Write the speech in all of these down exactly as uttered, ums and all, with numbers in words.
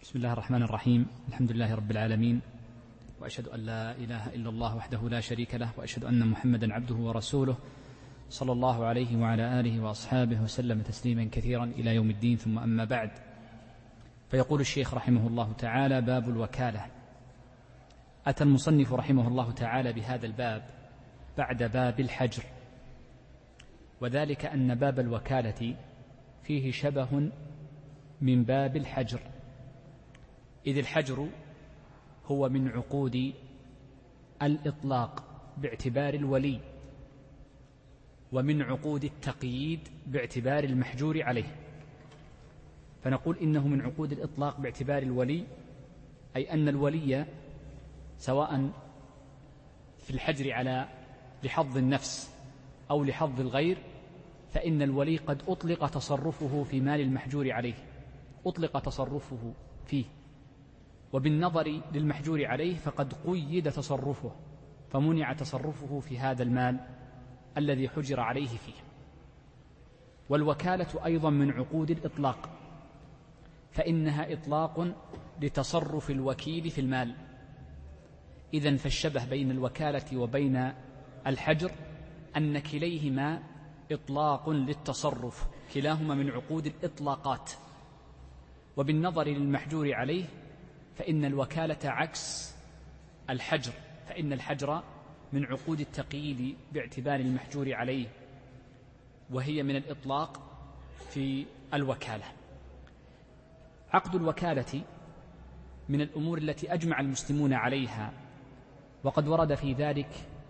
بسم الله الرحمن الرحيم. الحمد لله رب العالمين، وأشهد أن لا إله إلا الله وحده لا شريك له، وأشهد أن محمدا عبده ورسوله صلى الله عليه وعلى آله وأصحابه وسلم تسليما كثيرا إلى يوم الدين. ثم أما بعد، فيقول الشيخ رحمه الله تعالى: باب الوكالة. أتى المصنف رحمه الله تعالى بهذا الباب بعد باب الحجر، وذلك أن باب الوكالة فيه شبه من باب الحجر، إذ الحجر هو من عقود الإطلاق باعتبار الولي، ومن عقود التقييد باعتبار المحجور عليه. فنقول إنه من عقود الإطلاق باعتبار الولي، أي أن الولي سواء في الحجر على لحظ النفس أو لحظ الغير، فإن الولي قد أطلق تصرفه في مال المحجور عليه، أطلق تصرفه فيه، وبالنظر للمحجور عليه فقد قيد تصرفه، فمنع تصرفه في هذا المال الذي حجر عليه فيه. والوكالة أيضا من عقود الإطلاق، فإنها إطلاق لتصرف الوكيل في المال. إذن فالشبه بين الوكالة وبين الحجر أن كليهما إطلاق للتصرف، كلاهما من عقود الإطلاقات. وبالنظر للمحجور عليه فإن الوكالة عكس الحجر، فإن الحجر من عقود التقييد باعتبار المحجور عليه، وهي من الإطلاق في الوكالة. عقد الوكالة من الأمور التي أجمع المسلمون عليها، وقد ورد في ذلك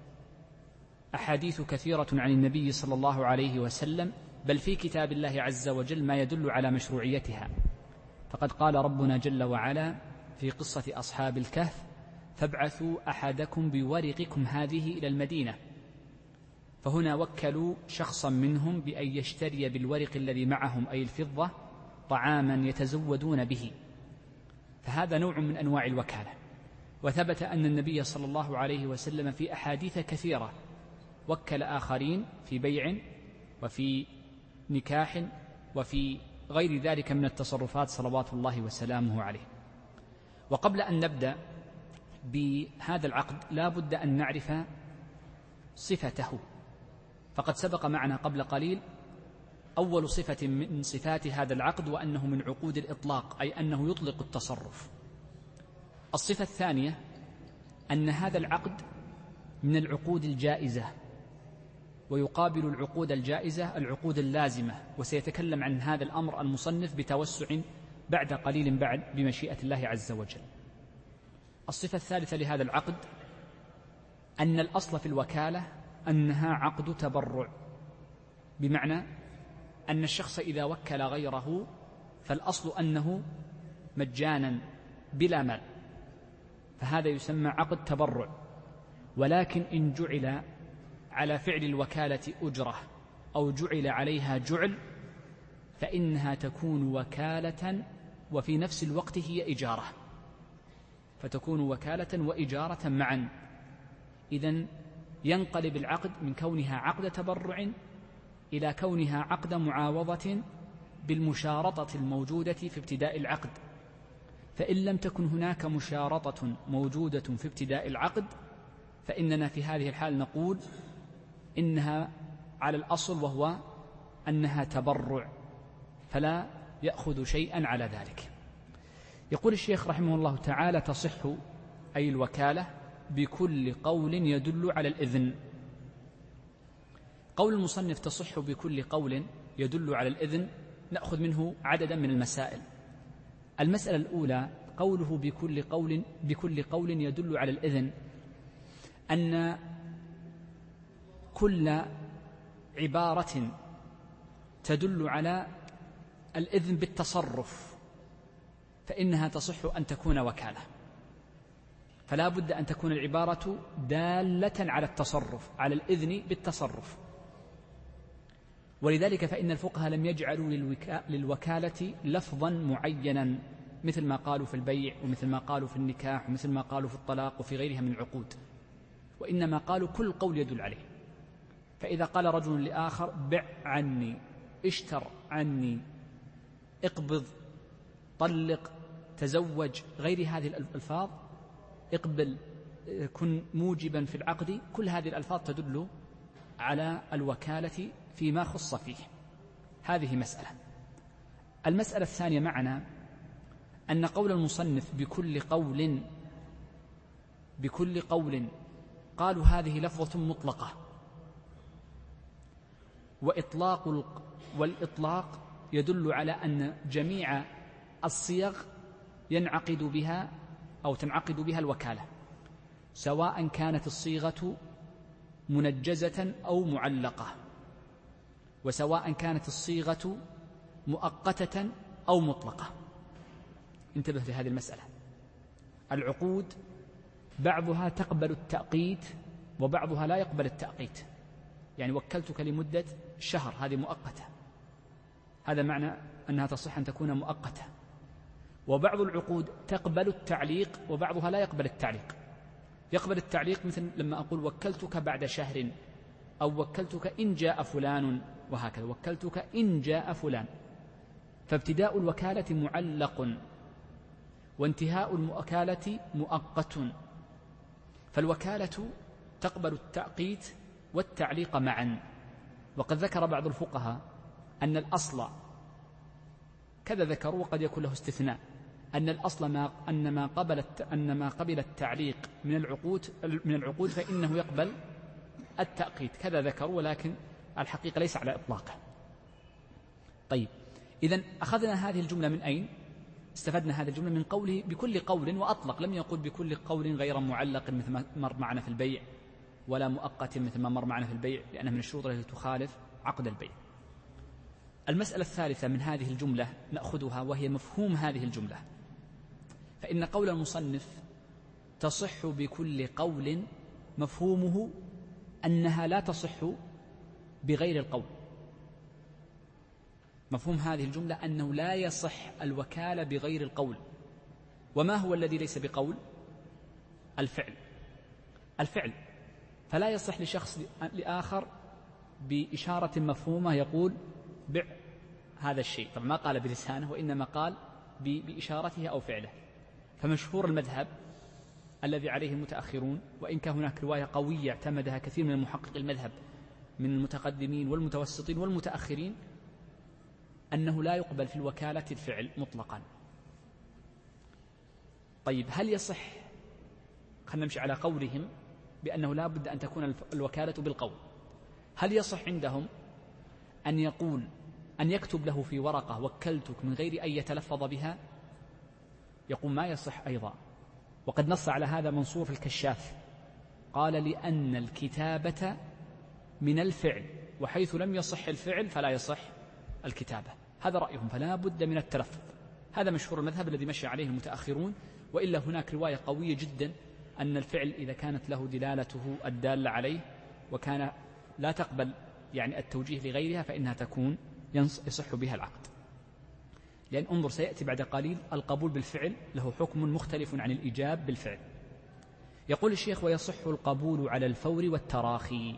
أحاديث كثيرة عن النبي صلى الله عليه وسلم، بل في كتاب الله عز وجل ما يدل على مشروعيتها. فقد قال ربنا جل وعلا في قصة أصحاب الكهف: فابعثوا أحدكم بورقكم هذه إلى المدينة. فهنا وكلوا شخصا منهم بأن يشتري بالورق الذي معهم، أي الفضة، طعاما يتزودون به، فهذا نوع من أنواع الوكالة. وثبت أن النبي صلى الله عليه وسلم في أحاديث كثيرة وكل آخرين في بيع وفي نكاح وفي غير ذلك من التصرفات صلوات الله وسلامه عليه. وقبل أن نبدأ بهذا العقد لا بد أن نعرف صفته، فقد سبق معنا قبل قليل أول صفة من صفات هذا العقد، وأنه من عقود الإطلاق، أي أنه يطلق التصرف. الصفة الثانية أن هذا العقد من العقود الجائزة، ويقابل العقود الجائزة العقود اللازمة، وسيتكلم عن هذا الأمر المصنف بتوسع بعد قليل بعد بمشيئة الله عز وجل. الصفة الثالثة لهذا العقد أن الأصل في الوكالة أنها عقد تبرع، بمعنى أن الشخص إذا وكل غيره فالأصل أنه مجانا بلا مال، فهذا يسمى عقد تبرع. ولكن إن جعل على فعل الوكالة أجرة أو جعل عليها جعل فإنها تكون وكالة وفي نفس الوقت هي إجارة، فتكون وكالة وإجارة معا. إذن ينقلب العقد من كونها عقد تبرع إلى كونها عقد معاوضة بالمشارطة الموجودة في ابتداء العقد. فإن لم تكن هناك مشارطة موجودة في ابتداء العقد فإننا في هذه الحال نقول إنها على الأصل، وهو أنها تبرع، فلا يأخذ شيئا على ذلك. يقول الشيخ رحمه الله تعالى: تصح أي الوكالة بكل قول يدل على الإذن. قول المصنف تصح بكل قول يدل على الإذن نأخذ منه عددا من المسائل. المسألة الأولى قوله بكل قول بكل قول يدل على الإذن، أن كل عبارة تدل على الإذن بالتصرف فإنها تصح أن تكون وكالة، فلا بد أن تكون العبارة دالة على التصرف، على الإذن بالتصرف. ولذلك فإن الفقهاء لم يجعلوا للوكالة لفظا معينا مثل ما قالوا في البيع، ومثل ما قالوا في النكاح، ومثل ما قالوا في الطلاق وفي غيرها من العقود، وإنما قالوا كل قول يدل عليه. فإذا قال رجل لآخر: بع عني، اشتر عني، اقبض، طلق، تزوج، غير هذه الألفاظ، اقبل، كن موجبا في العقد، كل هذه الألفاظ تدل على الوكالة فيما خص فيه. هذه مسألة. المسألة الثانية معنا أن قول المصنف بكل قول بكل قول قالوا هذه لفظة مطلقة، وإطلاق والإطلاق يدل على أن جميع الصيغ ينعقد بها أو تنعقد بها الوكالة، سواء كانت الصيغة منجزة أو معلقة، وسواء كانت الصيغة مؤقتة أو مطلقة. انتبه لهذه المسألة. العقود بعضها تقبل التأقيت وبعضها لا يقبل التأقيت، يعني وكلتك لمدة شهر، هذه مؤقتة، هذا معنى أنها تصح أن تكون مؤقتة. وبعض العقود تقبل التعليق وبعضها لا يقبل التعليق. يقبل التعليق مثل لما أقول وكلتك بعد شهر، أو وكلتك إن جاء فلان، وهكذا وكلتك إن جاء فلان. فابتداء الوكالة معلق وانتهاء الوكالة مؤقت، فالوكالة تقبل التأقيت والتعليق معا. وقد ذكر بعض الفقهاء أن الأصل كذا ذكروا، وقد يكون له استثناء، أن الأصل ما أن ما قبل أن ما قبل التعليق من العقود من العقود فإنه يقبل التأقيت، كذا ذكروا، ولكن الحقيقة ليس على إطلاقه. طيب، إذن أخذنا هذه الجملة من أين؟ استفدنا هذه الجملة من قوله بكل قول، وأطلق، لم يقل بكل قول غير معلق مثل ما مر معنا في البيع، ولا مؤقت مثل ما مر معنا في البيع، لأنها من الشروط التي تخالف عقد البيع. المسألة الثالثة من هذه الجملة نأخذها، وهي مفهوم هذه الجملة. فإن قول المصنف تصح بكل قول مفهومه أنها لا تصح بغير القول. مفهوم هذه الجملة أنه لا يصح الوكالة بغير القول. وما هو الذي ليس بقول؟ الفعل. الفعل فلا يصح لشخص لآخر بإشارة مفهومة يقول بع هذا الشيء، طبعا ما قال بلسانه، وإنما قال بإشارته أو فعله. فمشهور المذهب الذي عليه المتأخرون، وإن كان هناك رواية قوية اعتمدها كثير من المحقق المذهب من المتقدمين والمتوسطين والمتأخرين، أنه لا يقبل في الوكالة الفعل مطلقا. طيب، هل يصح؟ خلينا نمشي على قولهم بأنه لا بد أن تكون الوكالة بالقول. هل يصح عندهم أن يقول أن يكتب له في ورقة وكلتك من غير أن يتلفظ بها؟ يقول ما يصح أيضا. وقد نص على هذا منصور في الكشاف، قال لأن الكتابة من الفعل، وحيث لم يصح الفعل فلا يصح الكتابة. هذا رأيهم، فلا بد من التلفظ. هذا مشهور المذهب الذي مشى عليه المتأخرون. وإلا هناك رواية قوية جدا أن الفعل إذا كانت له دلالته الدالة عليه وكان لا تقبل يعني التوجيه لغيرها فإنها تكون يصح بها العقد. لأن انظر سيأتي بعد قليل القبول بالفعل له حكم مختلف عن الإيجاب بالفعل. يقول الشيخ ويصح القبول على الفور والتراخي.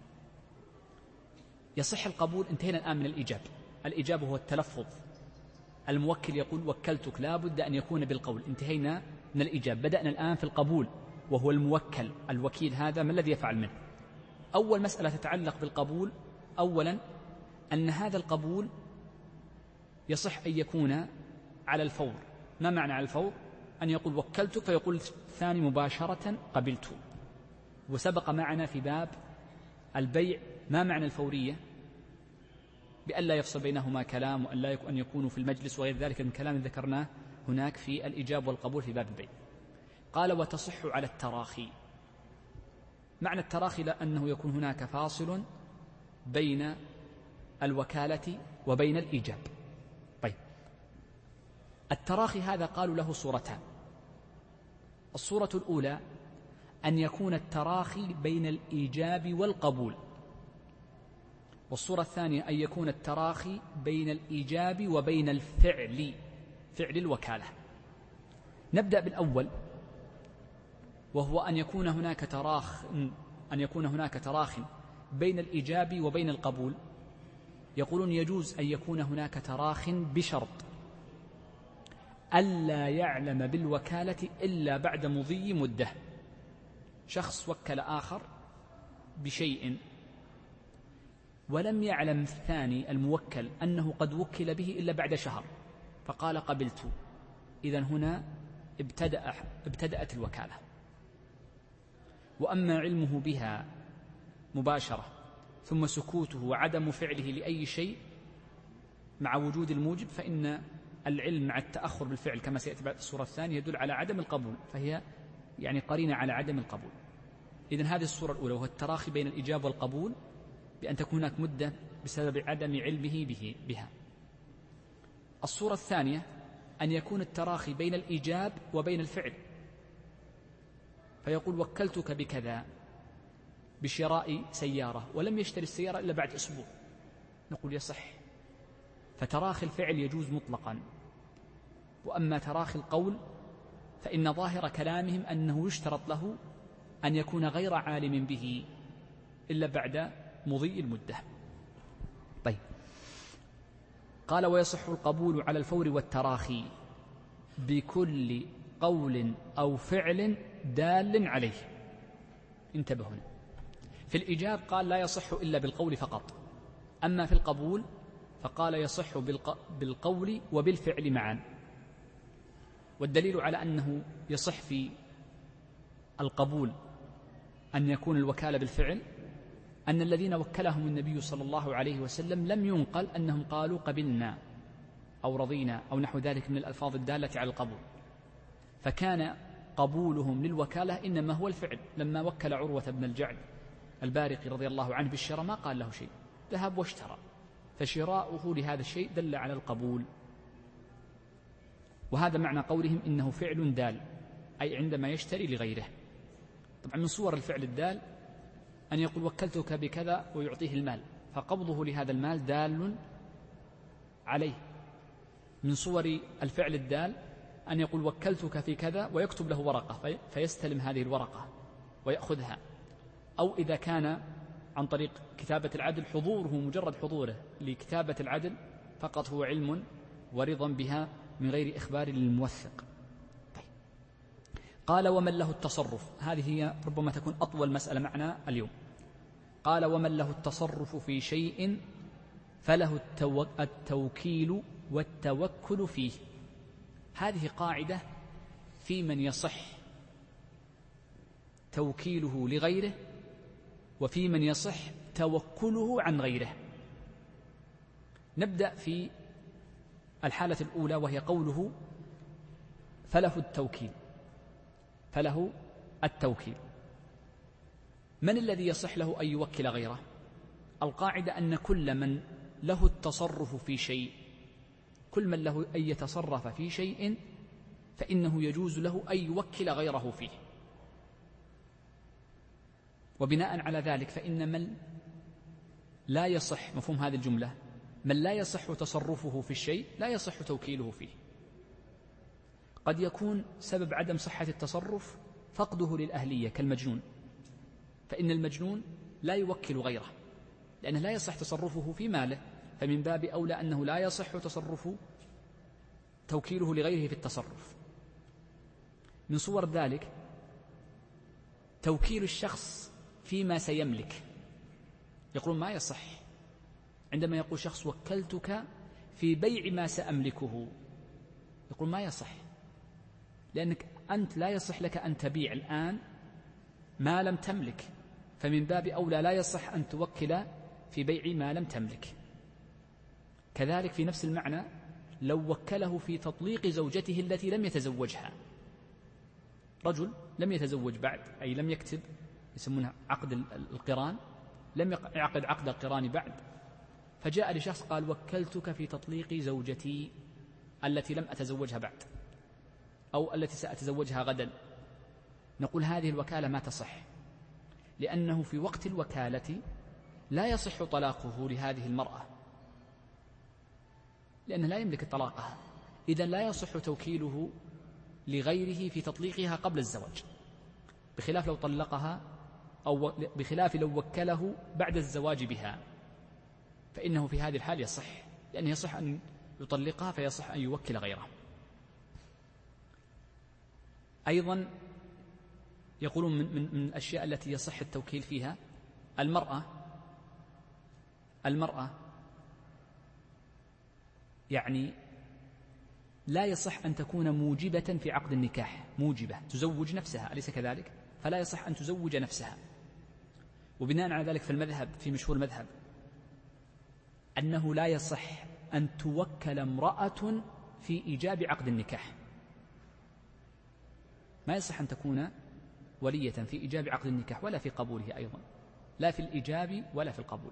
يصح القبول، انتهينا الآن من الإيجاب. الإيجاب هو التلفظ، الموكل يقول وكلتك، لا بد أن يكون بالقول، انتهينا من الإيجاب. بدأنا الآن في القبول، وهو الموكل. الوكيل هذا ما الذي يفعل منه؟ أول مسألة تتعلق بالقبول، أولا أن هذا القبول يصح أن يكون على الفور. ما معنى على الفور؟ أن يقول وكلتك فيقول الثاني مباشرة قبلت. وسبق معنا في باب البيع ما معنى الفورية، بأن لا يفصل بينهما كلام، وأن لا أن يكونوا في المجلس وغير ذلك من كلام ذكرناه هناك في الإيجاب والقبول في باب البيع. قال وتصح على التراخي. معنى التراخي لأنه يكون هناك فاصل بين الوكالة وبين الإيجاب. طيب، التراخي هذا قالوا له صورتان. الصورة الأولى أن يكون التراخي بين الإيجاب والقبول، والصورة الثانية أن يكون التراخي بين الإيجاب وبين الفعل، فعل الوكالة. نبدأ بالأول، وهو أن يكون هناك تراخ أن يكون هناك تراخ بين الإيجاب وبين القبول. يقولون يجوز أن يكون هناك تراخ بشرط ألا يعلم بالوكالة إلا بعد مضي مدة. شخص وكل آخر بشيء ولم يعلم الثاني الموكل أنه قد وكل به إلا بعد شهر، فقال قبلت، إذن هنا ابتدأ ابتدأت الوكالة. وأما علمه بها مباشرة ثم سكوته وعدم فعله لأي شيء مع وجود الموجب، فإن العلم مع التأخر بالفعل كما سيأتي بعد الصورة الثانية يدل على عدم القبول، فهي يعني قرينة على عدم القبول. إذن هذه الصورة الأولى، وهو التراخي بين الإجابة والقبول بأن تكون هناك مدة بسبب عدم علمه به بها. الصورة الثانية أن يكون التراخي بين الإيجاب وبين الفعل، فيقول وكلتك بكذا بشراء سيارة ولم يشتري السيارة إلا بعد أسبوع، نقول يصح، فتراخي الفعل يجوز مطلقا. وأما تراخي القول فإن ظاهر كلامهم أنه يشترط له أن يكون غير عالم به إلا بعد مضي المدة. طيب، قال ويصح القبول على الفور والتراخي بكل قول أو فعل دال عليه. انتبهوا، في الإجاب قال لا يصح إلا بالقول فقط، أما في القبول فقال يصح بالقول وبالفعل معا. والدليل على أنه يصح في القبول أن يكون الوكالة بالفعل أن الذين وكلهم النبي صلى الله عليه وسلم لم ينقل أنهم قالوا قبلنا أو رضينا أو نحو ذلك من الألفاظ الدالة على القبول، فكان قبولهم للوكالة إنما هو الفعل. لما وكل عروة بن الجعد البارقي رضي الله عنه بالشراء ما قال له شيء، ذهب واشترى، فشراؤه لهذا الشيء دل على القبول. وهذا معنى قولهم إنه فعل دال، أي عندما يشتري لغيره. طبعا من صور الفعل الدال أن يقول وكلتك بكذا ويعطيه المال، فقبضه لهذا المال دال عليه. من صور الفعل الدال أن يقول وكلتك في كذا ويكتب له ورقة فيستلم هذه الورقة ويأخذها، أو إذا كان عن طريق كتابة العدل حضوره، مجرد حضوره لكتابة العدل فقط هو علم ورضا بها من غير إخبار للموثق. طيب. قال ومن له التصرف، هذه هي ربما تكون أطول مسألة معنا اليوم. قال ومن له التصرف في شيء فله التو... التوكيل والتوكل فيه. هذه قاعدة في من يصح توكيله لغيره وفي من يصح توكله عن غيره. نبدأ في الحالة الأولى وهي قوله فله التوكيل. فله التوكيل، من الذي يصح له أن يوكل غيره؟ القاعدة أن كل من له التصرف في شيء، كل من له أن يتصرف في شيء فإنه يجوز له أن يوكل غيره فيه. وبناء على ذلك فإن من لا يصح، مفهوم هذه الجملة، من لا يصح تصرفه في الشيء لا يصح توكيله فيه. قد يكون سبب عدم صحة التصرف فقده للأهلية كالمجنون، فإن المجنون لا يوكل غيره لأنه لا يصح تصرفه في ماله، فمن باب أولى أنه لا يصح تصرف توكيله لغيره في التصرف. من صور ذلك توكيل الشخص فيما سيملك، يقولون ما يصح. عندما يقول شخص وكلتك في بيع ما سأملكه، يقول ما يصح، لأنك أنت لا يصح لك أن تبيع الآن ما لم تملك، فمن باب أولى لا يصح أن توكل في بيع ما لم تملك. كذلك في نفس المعنى لو وكله في تطليق زوجته التي لم يتزوجها، رجل لم يتزوج بعد، أي لم يكتب، يسمونها عقد القران، لم يعقد عقد القران بعد، فجاء لشخص قال وكلتك في تطليق زوجتي التي لم أتزوجها بعد أو التي سأتزوجها غدا، نقول هذه الوكالة ما تصح، لأنه في وقت الوكالة لا يصح طلاقه لهذه المرأة لأنه لا يملك طلاقها، إذن لا يصح توكيله لغيره في تطليقها قبل الزواج، بخلاف لو طلقها أو بخلاف لو وكله بعد الزواج بها، فإنه في هذه الحال يصح، لأنه يصح أن يطلقها فيصح أن يوكل غيره. أيضا يقولون من, من, من الأشياء التي يصح التوكيل فيها المرأة المرأة يعني لا يصح أن تكون موجبة في عقد النكاح، موجبة تزوج نفسها، أليس كذلك؟ فلا يصح أن تزوج نفسها. وبناء على ذلك في المذهب، في مشهور المذهب، أنه لا يصح أن توكل امرأة في إيجاب عقد النكاح، ما يصح أن تكون ولية في إيجاب عقد النكاح ولا في قبوله أيضا، لا في الإيجاب ولا في القبول.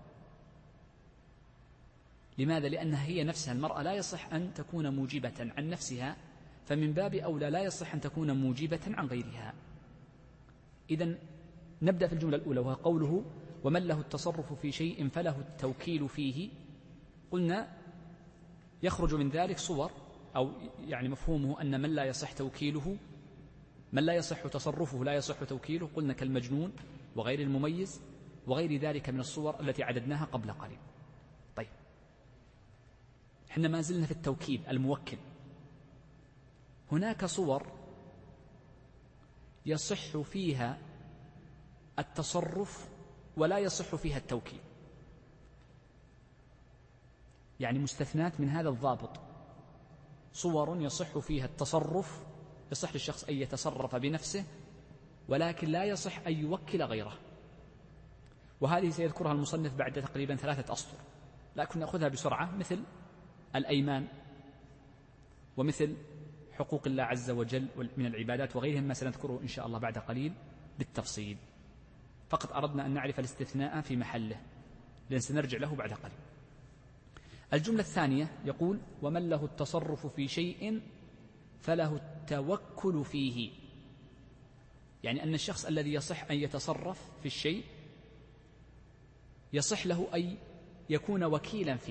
لماذا؟ لأنها هي نفسها المرأة لا يصح أن تكون موجبة عن نفسها، فمن باب أولى لا يصح أن تكون موجبة عن غيرها. إذن نبدأ في الجملة الأولى، وهو قوله ومن له التصرف في شيء فله التوكيل فيه. قلنا يخرج من ذلك صور، أو يعني مفهومه أن من لا يصح توكيله، من لا يصح تصرفه لا يصح توكيله، قلنا كالمجنون وغير المميز وغير ذلك من الصور التي عددناها قبل قليل. طيب، احنا ما زلنا في التوكيل الموكل. هناك صور يصح فيها التصرف ولا يصح فيها التوكيل، يعني مستثنات من هذا الضابط. صور يصح فيها التصرف، يصح للشخص أن يتصرف بنفسه، ولكن لا يصح أن يوكل غيره. وهذه سيذكرها المصنف بعد تقريبا ثلاثة أسطر، لكن نأخذها بسرعة، مثل الأيمان، ومثل حقوق الله عز وجل من العبادات وغيرهم، ما سنذكره إن شاء الله بعد قليل بالتفصيل. فقط أردنا أن نعرف الاستثناء في محله، لأن سنرجع له بعد قليل. الجملة الثانية يقول ومن له التصرف في شيء فله التوكل فيه، يعني أن الشخص الذي يصح أن يتصرف في الشيء يصح له أن يكون وكيلا فيه.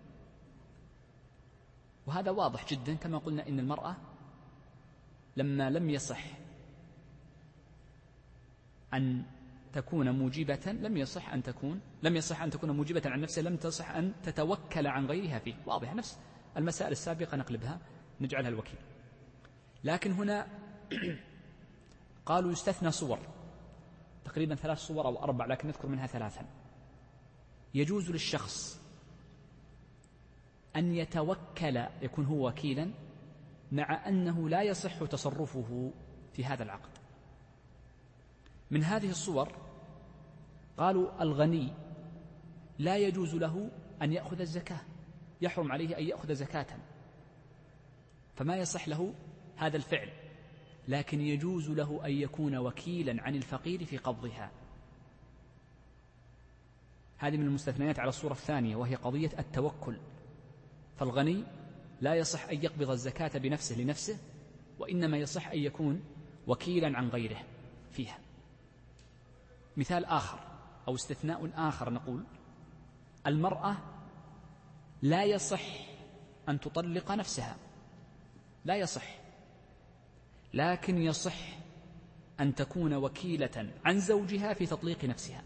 وهذا واضح جدا، كما قلنا إن المرأة لما لم يصح أن تكون موجبة لم يصح أن تكون لم يصح أن تكون موجبة عن نفسها، لم تصح أن تتوكل عن غيرها فيه. واضح، نفس المسائل السابقة نقلبها نجعلها الوكيل. لكن هنا قالوا يستثنى صور، تقريبا ثلاث صور أو أربع، لكن نذكر منها ثلاثا. يجوز للشخص أن يتوكل، يكون هو وكيلا، مع أنه لا يصح تصرفه في هذا العقد. من هذه الصور قالوا الغني لا يجوز له أن يأخذ الزكاة، يحرم عليه أن يأخذ زكاة، فما يصح له هذا الفعل، لكن يجوز له أن يكون وكيلا عن الفقير في قبضها. هذه من المستثنيات على الصورة الثانية، وهي قضية التوكل. فالغني لا يصح أن يقبض الزكاة بنفسه لنفسه، وإنما يصح أن يكون وكيلا عن غيره فيها. مثال آخر أو استثناء آخر، نقول المرأة لا يصح أن تطلق نفسها، لا يصح، لكن يصح أن تكون وكيلة عن زوجها في تطليق نفسها.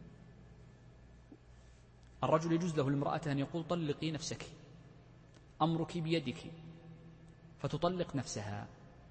الرجل يجوز له المرأة أن يقول طلقي نفسك، أمرك بيدك، فتطلق نفسها،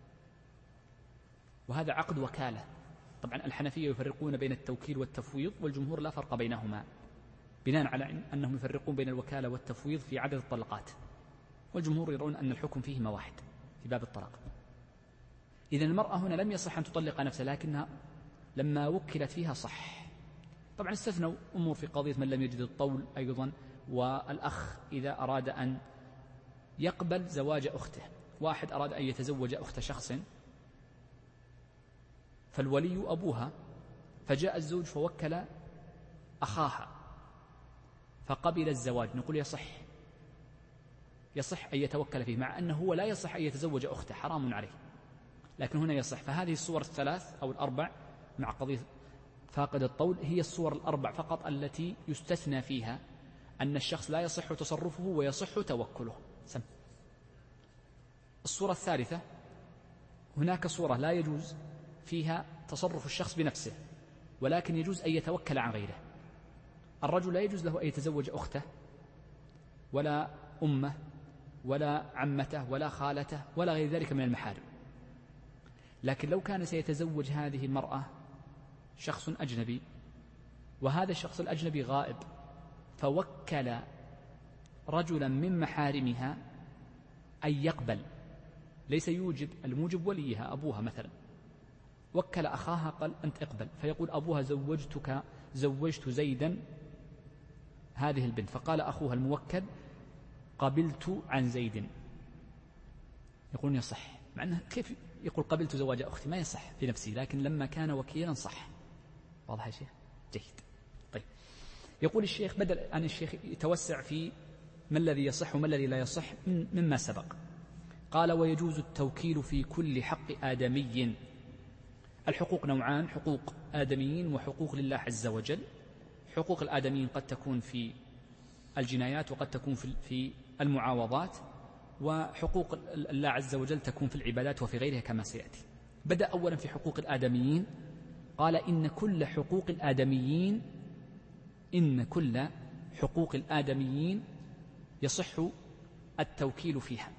وهذا عقد وكالة. طبعا الحنفية يفرقون بين التوكيل والتفويض، والجمهور لا فرق بينهما، بناء على أنهم يفرقون بين الوكالة والتفويض في عدد الطلقات، والجمهور يرون أن الحكم فيهما واحد في باب الطلاق. إذن المرأة هنا لم يصح أن تطلق نفسها، لكنها لما وكلت فيها صح. طبعا استثنوا أمور في قضية من لم يجد الطول أيضا، والأخ إذا أراد أن يقبل زواج أخته. واحد أراد أن يتزوج أخت شخص، فالولي أبوها، فجاء الزوج فوكل أخاها فقبل الزواج، نقول يصح يصح أن يتوكل فيه، مع أنه هو لا يصح أن يتزوج أخته، حرام عليه، لكن هنا يصح. فهذه الصور الثلاث أو الأربع مع قضية فاقد الطول هي الصور الأربع فقط التي يستثنى فيها أن الشخص لا يصح تصرفه ويصح توكله. سم. الصورة الثالثة، هناك صورة لا يجوز فيها تصرف الشخص بنفسه، ولكن يجوز أن يتوكل عن غيره. الرجل لا يجوز له أن يتزوج أخته ولا أمه ولا عمته ولا خالته ولا غير ذلك من المحارم، لكن لو كان سيتزوج هذه المرأة شخص أجنبي وهذا الشخص الأجنبي غائب، فوكل رجلا من محارمها أن يقبل، ليس يوجب الموجب وليها أبوها مثلا، وكل أخاها قال أنت اقبل، فيقول أبوها زوجتك زوجت زيدا هذه البنت، فقال أخوها الموكل قبلت عن زيد، يقولون يصح، مع أنه كيف يقول قبلت زواج أختي؟ ما يصح في نفسه، لكن لما كان وكيلا صح. واضح يا شيخ؟ جيد. طيب، يقول الشيخ بدل أن الشيخ يتوسع في ما الذي يصح وما الذي لا يصح مما سبق، قال ويجوز التوكيل في كل حق آدمي. الحقوق نوعان: حقوق آدميين وحقوق لله عز وجل. حقوق الآدميين قد تكون في الجنايات وقد تكون في المعاوضات، وحقوق الله عز وجل تكون في العبادات وفي غيرها كما سيأتي. بدأ أولا في حقوق الآدميين، قال إن كل حقوق الآدميين إن كل حقوق الآدميين يصح التوكيل فيها،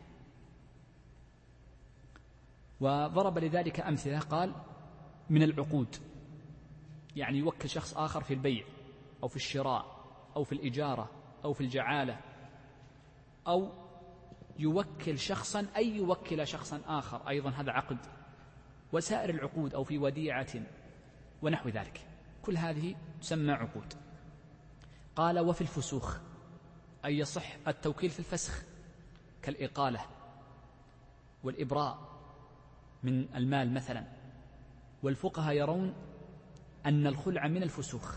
وضرب لذلك أمثلة. قال من العقود، يعني يوكل شخص آخر في البيع أو في الشراء أو في الإجارة أو في الجعالة، أو يوكل شخصا أي يوكل شخصا آخر أيضا، هذا عقد. وسائر العقود أو في وديعة ونحو ذلك، كل هذه تسمى عقود. قال وفي الفسوخ، أي يصح التوكيل في الفسخ كالإقالة والإبراء من المال مثلا. والفقهاء يرون أن الخلع من الفسوخ،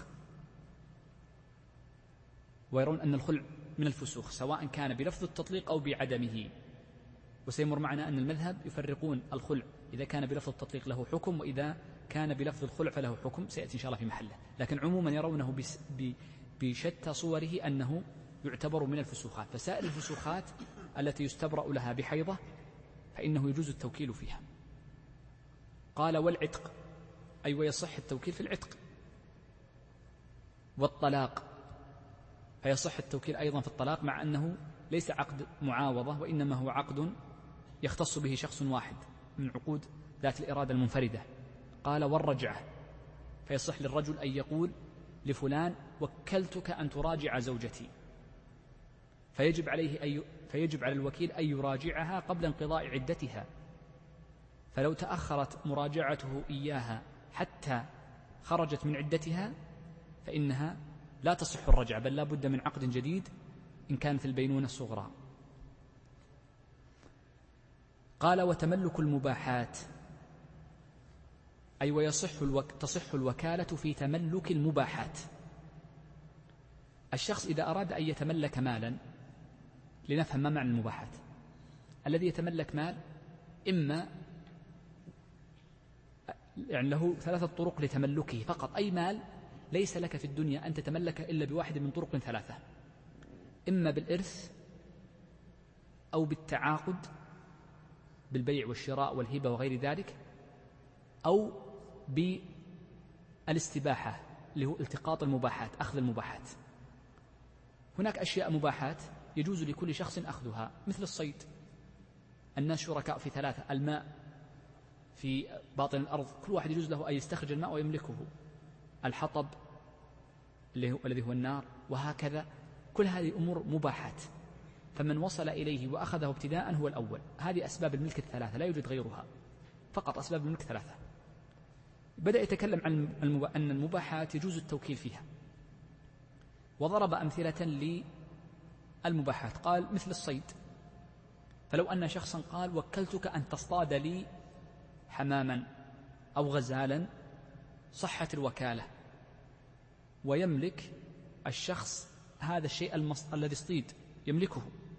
ويرون أن الخلع من الفسوخ سواء كان بلفظ التطليق أو بعدمه. وسيمر معنا أن المذهب يفرقون الخلع إذا كان بلفظ التطليق له حكم، وإذا كان بلفظ الخلع فله حكم، سيأتي إن شاء الله في محله. لكن عموما يرونه بشتى صوره أنه يعتبر من الفسوخات. فسائر الفسوخات التي يستبرأ لها بحيضة فإنه يجوز التوكيل فيها. قال والعتق، أي ويصح التوكيل في العتق. والطلاق، فيصح التوكيل أيضا في الطلاق، مع أنه ليس عقد معاوضة وإنما هو عقد يختص به شخص واحد من عقود ذات الإرادة المنفردة. قال والرجعة، فيصح للرجل أن يقول لفلان وكلتك أن تراجع زوجتي، فيجب عليه أي فيجب على الوكيل أن يراجعها قبل انقضاء عدتها، فلو تأخرت مراجعته إياها حتى خرجت من عدتها فإنها لا تصح الرجعة، بل لا بد من عقد جديد إن كانت البينونة الصغرى. قال وتملك المباحات، أي ويصح الوك... تصح الوكالة في تملك المباحات. الشخص إذا أراد أن يتملك مالا، لنفهم ما معنى المباحات. الذي يتملك مال إما يعني له ثلاثة طرق لتملكه فقط، أي مال ليس لك في الدنيا أن تتملك إلا بواحد من طرق ثلاثة: إما بالإرث أو بالتعاقد بالبيع والشراء والهبة وغير ذلك، أو بالاستباحة اللي هو التقاط المباحات، أخذ المباحات. هناك أشياء مباحات يجوز لكل شخص أخذها، مثل الصيد. الناس شركاء في ثلاثة: الماء في باطن الأرض كل واحد يجوز له أن يستخرج الماء ويملكه، الحطب الذي هو النار، وهكذا. كل هذه أمور مباحات، فمن وصل إليه وأخذه ابتداء هو الأول. هذه أسباب الملك الثلاثة، لا يوجد غيرها، فقط أسباب الملك ثلاثة. بدأ يتكلم عن أن المباحات يجوز التوكيل فيها، وضرب أمثلة للمباحات. قال مثل الصيد، فلو أن شخصا قال وكلتك أن تصطاد لي حماما أو غزالا، صحت الوكالة ويملك الشخص هذا الشيء المص... الذي اصطيد يملكه.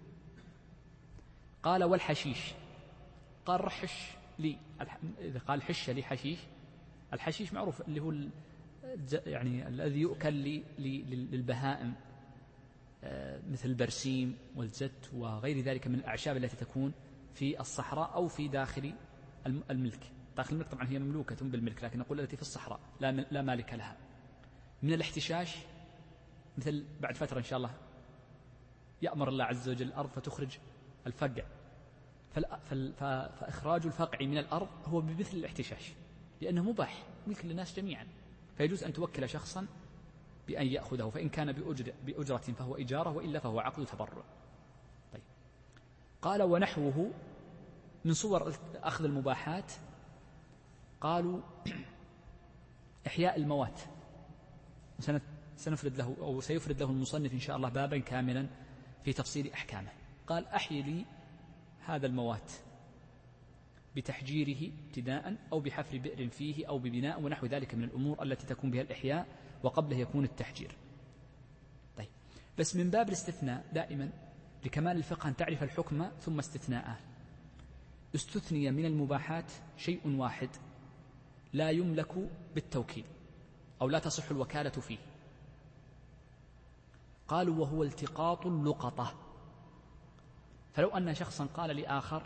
قال والحشيش، قال رحش لي، إذا قال حش لي حشيش، الحشيش معروف اللي هو يعني الذي يؤكل لي للبهائم، مثل البرسيم والزت وغير ذلك من الأعشاب التي تكون في الصحراء أو في داخل الملك. داخل الملك طبعا هي مملوكة بالملك، لكن نقول التي في الصحراء لا, لا مالك لها. من الاحتشاش مثل بعد فترة إن شاء الله يأمر الله عز وجل الأرض فتخرج الفقع، فإخراج الفقع من الأرض هو بمثل الاحتشاش، لأنه مباح ملك للناس جميعا، فيجوز أن توكل شخصا بأن يأخذه، فإن كان بأجرة, بأجرة فهو إجارة، وإلا فهو عقد تبرع. طيب. قال ونحوه من صور أخذ المباحات، قالوا إحياء الموات، سنفرد له أو سيفرد له المصنف إن شاء الله بابا كاملا في تفصيل أحكامه. قال أحيي لي هذا الموات بتحجيره ابتداء أو بحفر بئر فيه أو ببناء ونحو ذلك من الأمور التي تكون بها الإحياء وقبله يكون التحجير. طيب. بس من باب الاستثناء دائما لكمال الفقه أن تعرف الحكم ثم استثناءه. استثني من المباحات شيء واحد لا يملك بالتوكيل أو لا تصح الوكالة فيه، قالوا وهو التقاط اللقطة. فلو أن شخصا قال لآخر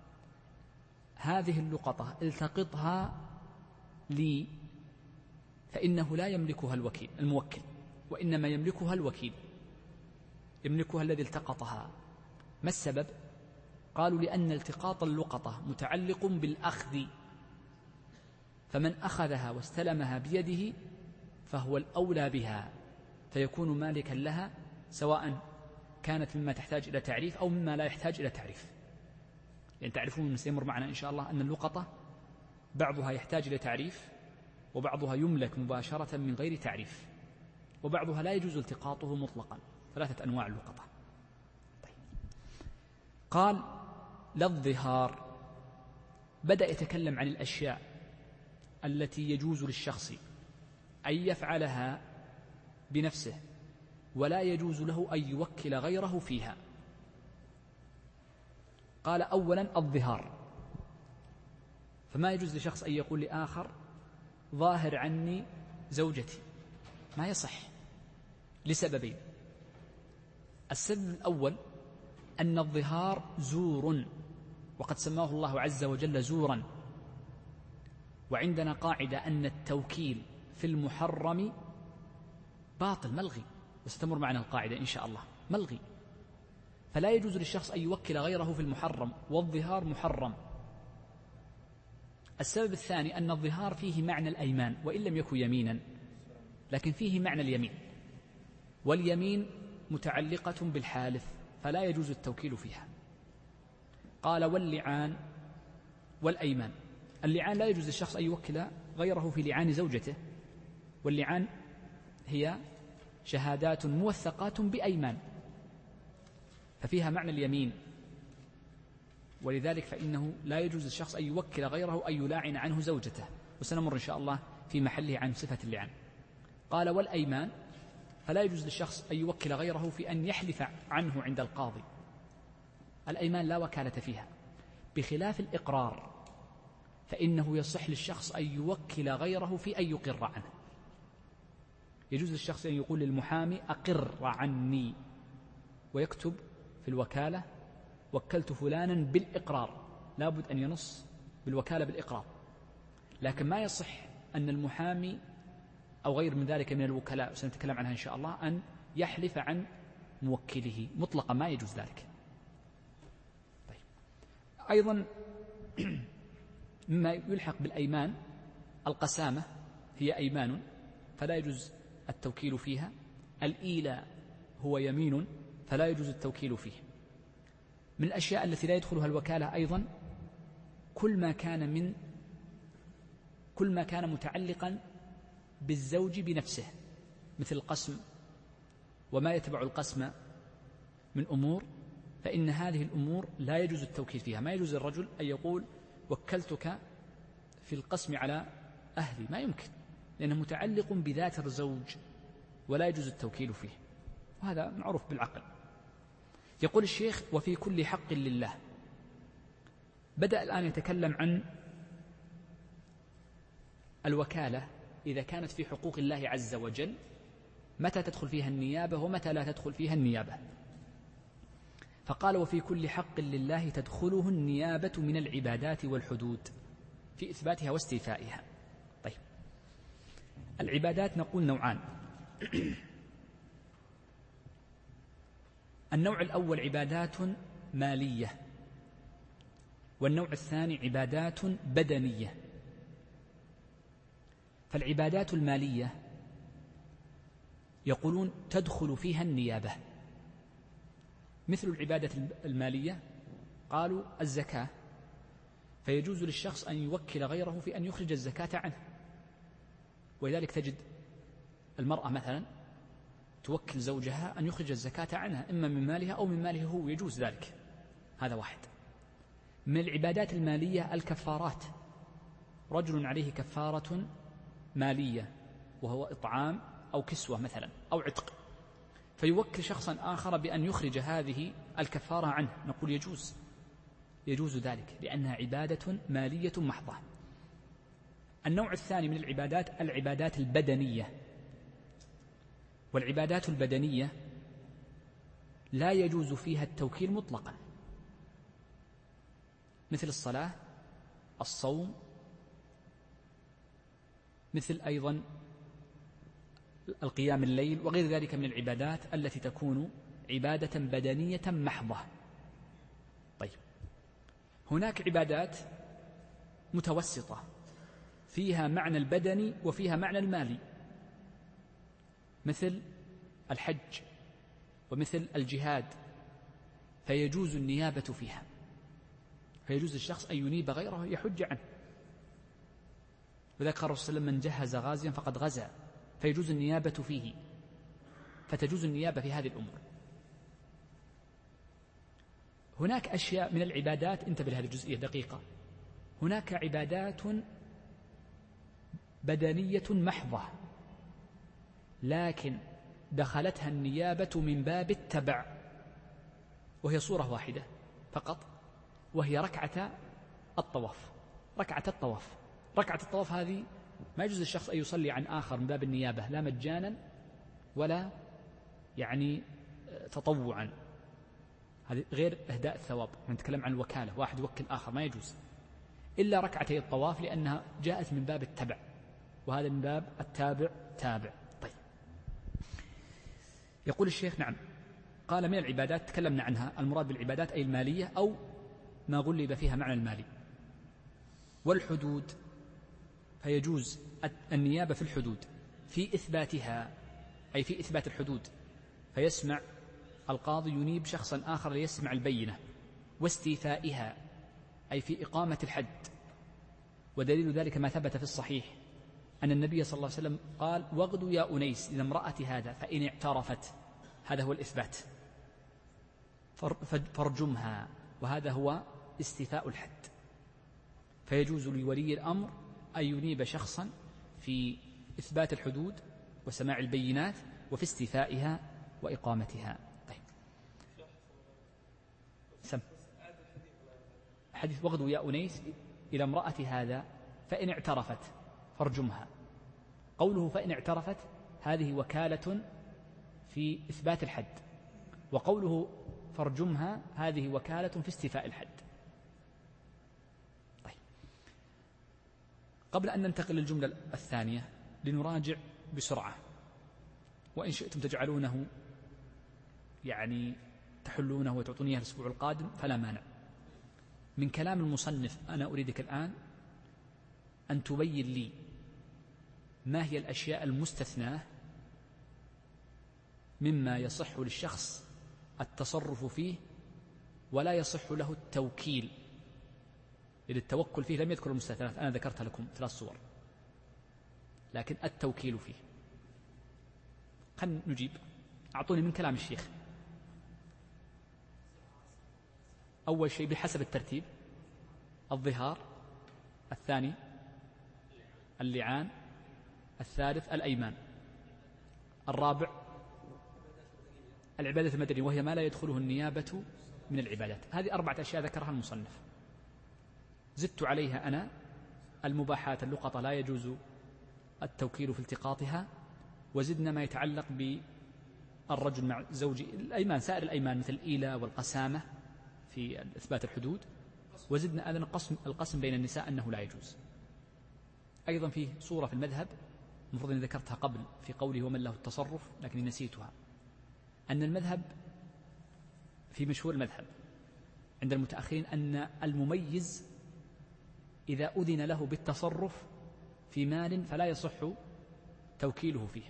هذه اللقطة التقطها لي، فإنه لا يملكها الوكيل الموكل، وإنما يملكها الوكيل، يملكها الذي التقطها. ما السبب؟ قالوا لأن التقاط اللقطة متعلق بالأخذ، فمن أخذها واستلمها بيده فهو الأولى بها، فيكون مالكا لها، سواء كانت مما تحتاج إلى تعريف أو مما لا يحتاج إلى تعريف. يعني تعرفون سيمر معنا إن شاء الله أن اللقطة بعضها يحتاج إلى تعريف، وبعضها يملك مباشرة من غير تعريف، وبعضها لا يجوز التقاطه مطلقا. ثلاثة أنواع اللقطة. طيب. قال لا الظهار، بدأ يتكلم عن الأشياء التي يجوز للشخص أن يفعلها بنفسه ولا يجوز له أن يوكل غيره فيها. قال أولا الظهار، فما يجوز لشخص أن يقول لآخر ظاهر عني زوجتي، ما يصح لسببين. السبب الأول أن الظهار زور، وقد سماه الله عز وجل زورا، وعندنا قاعدة أن التوكيل في المحرم باطل ملغي، وستمر معنا القاعدة إن شاء الله ملغي، فلا يجوز للشخص أن يوكل غيره في المحرم، والظهار محرم. السبب الثاني أن الظهار فيه معنى الأيمان، وإن لم يكن يمينا لكن فيه معنى اليمين، واليمين متعلقة بالحالف، فلا يجوز التوكيل فيها. قال واللعان والأيمان. اللعان لا يجوز للشخص أن يوكل غيره في لعان زوجته، واللعان هي شهادات موثقات بأيمان، ففيها معنى اليمين، ولذلك فإنه لا يجوز للشخص أن يوكل غيره أن يلاعن عنه زوجته، وسنمر إن شاء الله في محله عن صفة اللعان. قال والأيمان، فلا يجوز للشخص أن يوكل غيره في أن يحلف عنه عند القاضي. الأيمان لا وكالة فيها، بخلاف الإقرار فإنه يصح للشخص أن يوكل غيره في أن يقر عنه. يجوز للشخص أن يقول للمحامي أقر عني، ويكتب في الوكالة وكلت فلانا بالإقرار، لابد أن ينص بالوكالة بالإقرار. لكن ما يصح أن المحامي أو غير من ذلك من الوكلاء، وسنتكلم عنها إن شاء الله، أن يحلف عن موكله مطلقا، ما يجوز ذلك. طيب. أيضا مما يلحق بالأيمان القسامة، هي أيمان فلا يجوز التوكيل فيها. الإيلاء هو يمين فلا يجوز التوكيل فيه. من الأشياء التي لا يدخلها الوكالة أيضا كل ما كان من كل ما كان متعلقا بالزوج بنفسه، مثل القسم وما يتبع القسم من أمور، فإن هذه الأمور لا يجوز التوكيل فيها. ما يجوز الرجل أن يقول وكلتك في القسم على أهلي، ما يمكن، لأنه متعلق بذات الزوج ولا يجوز التوكيل فيه، وهذا معروف بالعقل. يقول الشيخ وفي كل حق لله. بدأ الآن يتكلم عن الوكالة إذا كانت في حقوق الله عز وجل، متى تدخل فيها النيابة ومتى لا تدخل فيها النيابة. فقال وفي كل حق لله تدخله النيابة من العبادات والحدود في إثباتها واستيفائها. طيب، العبادات نقول نوعان. النوع الأول عبادات مالية، والنوع الثاني عبادات بدنية. فالعبادات المالية يقولون تدخل فيها النيابة، مثل العبادة المالية قالوا الزكاة، فيجوز للشخص أن يوكل غيره في أن يخرج الزكاة عنه، ولذلك تجد المرأة مثلا توكل زوجها أن يخرج الزكاة عنها إما من مالها أو من ماله هو، يجوز ذلك. هذا واحد. من العبادات المالية الكفارات، رجل عليه كفارة مالية وهو إطعام أو كسوة مثلا أو عتق، فيوكل شخصا آخر بأن يخرج هذه الكفارة عنه، نقول يجوز، يجوز ذلك لأنها عبادة مالية محضة. النوع الثاني من العبادات العبادات البدنية، والعبادات البدنية لا يجوز فيها التوكيل مطلقا، مثل الصلاة، الصوم، مثل أيضا القيام الليل وغير ذلك من العبادات التي تكون عبادة بدنية محضة. طيب، هناك عبادات متوسطة فيها معنى البدني وفيها معنى المالي، مثل الحج ومثل الجهاد، فيجوز النيابة فيها، فيجوز للشخص أن ينيب غيره يحج عنه. وذلك قال الرسول صلى الله عليه وسلم: من جهز غازيا فقد غزا، فيجوز النيابة فيه، فتجوز النيابة في هذه الأمور. هناك أشياء من العبادات، انتبه لهذه الجزئية دقيقة، هناك عبادات بدنية محضة لكن دخلتها النيابة من باب التبع، وهي صورة واحدة فقط، وهي ركعة الطواف. ركعة الطواف ركعة الطواف هذه ما يجوز للشخص أن يصلي عن آخر من باب النيابة، لا مجانا ولا يعني تطوعا، هذه غير إهداء الثواب. نتكلم عن الوكالة، واحد يوكل آخر، ما يجوز إلا ركعتي الطواف لأنها جاءت من باب التبع، وهذا من باب التابع تابع. طيب، يقول الشيخ: نعم، قال من العبادات تكلمنا عنها، المراد بالعبادات أي المالية أو ما غلب فيها معنى المالي. والحدود، فيجوز النيابة في الحدود في إثباتها، أي في إثبات الحدود، فيسمع القاضي ينيب شخصا آخر ليسمع البينة، واستيفائها أي في إقامة الحد. ودليل ذلك ما ثبت في الصحيح أن النبي صلى الله عليه وسلم قال: واغدوا يا أنيس إلى امرأة هذا فإن اعترفت، هذا هو الإثبات، فارجمها، وهذا هو استيفاء الحد. فيجوز لولي الأمر أن ينيب شخصا في إثبات الحدود وسماع البينات وفي استيفائها وإقامتها. طيب، سم حديث واغدوا يا أنيس إلى امرأة هذا فإن اعترفت فارجمها، قوله فإن اعترفت هذه وكالة في إثبات الحد، وقوله فارجمها هذه وكالة في استيفاء الحد. طيب، قبل أن ننتقل للجملة الثانية لنراجع بسرعة، وإن شئتم تجعلونه يعني تحلونه وتعطونيه الأسبوع القادم فلا مانع. من كلام المصنف أنا أريدك الآن أن تبين لي ما هي الأشياء المستثناة مما يصح للشخص التصرف فيه ولا يصح له التوكيل، إذا التوكل فيه لم يذكر المستثنات، أنا ذكرتها لكم ثلاث صور، لكن التوكيل فيه. خلنا نجيب، أعطوني من كلام الشيخ. أول شيء بحسب الترتيب: الظهار، الثاني اللعان، الثالث الأيمان، الرابع العبادة المدنية، وهي ما لا يدخله النيابة من العبادات. هذه أربعة أشياء ذكرها المصنف، زدت عليها أنا المباحات اللقطة لا يجوز التوكيل في التقاطها، وزدنا ما يتعلق بالرجل مع زوجه، الأيمان، سائر الأيمان مثل الإيلاء والقسامة في إثبات الحدود، وزدنا أيضا القسم, القسم بين النساء أنه لا يجوز. أيضا فيه صورة في المذهب المفروض أن ذكرتها قبل في قوله ومن له التصرف لكني نسيتها، أن المذهب في مشهور المذهب عند المتأخرين أن المميز إذا أذن له بالتصرف في مال فلا يصح توكيله فيه.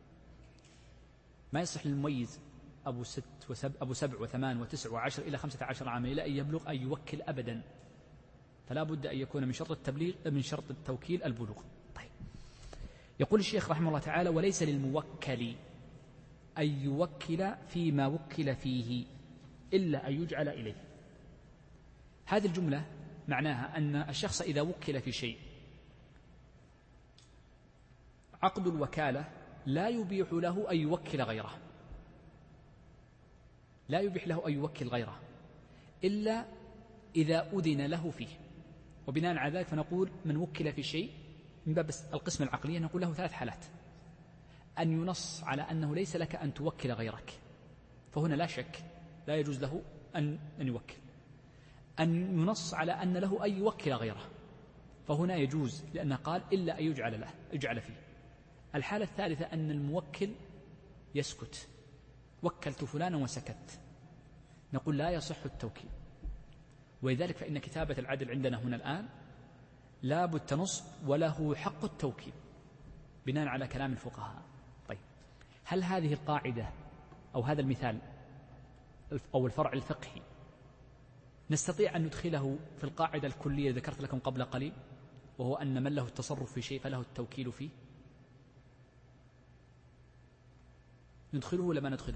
ما يصح للمميز أبو, ست وسب أبو سبع وثمان وتسع وعشر إلى خمسة عشر عاما إلى أن يبلغ أن يوكل أبدا، فلا بد أن يكون من شرط التبليغ من شرط التوكيل البلوغ. طيب، يقول الشيخ رحمه الله تعالى: وليس للموكل أن يوكل فيما وكل فيه إلا أن يجعل إليه. هذه الجملة معناها أن الشخص إذا وكل في شيء عقد الوكالة لا يبيح له أن يوكل غيره، لا يبيح له أن يوكل غيره إلا إذا أذن له فيه. وبناء على ذلك فنقول من وكل في شيء من باب القسم العقلية نقول له ثلاث حالات: أن ينص على أنه ليس لك أن توكل غيرك، فهنا لا شك لا يجوز له أن يوكل. أن ينص على أن له أن يوكل غيره، فهنا يجوز لأنه قال إلا أن يجعل له يجعل فيه. الحالة الثالثة أن الموكل يسكت، وكلت فلانا وسكت، نقول لا يصح التوكيل. ولذلك فإن كتابة العدل عندنا هنا الآن لا بد تنص وله حق التوكيل بناء على كلام الفقهاء. طيب، هل هذه القاعدة أو هذا المثال أو الفرع الفقهي نستطيع أن ندخله في القاعدة الكلية ذكرت لكم قبل قليل، وهو أن من له التصرف في شيء فله التوكيل فيه؟ ندخله ولا ما ندخله؟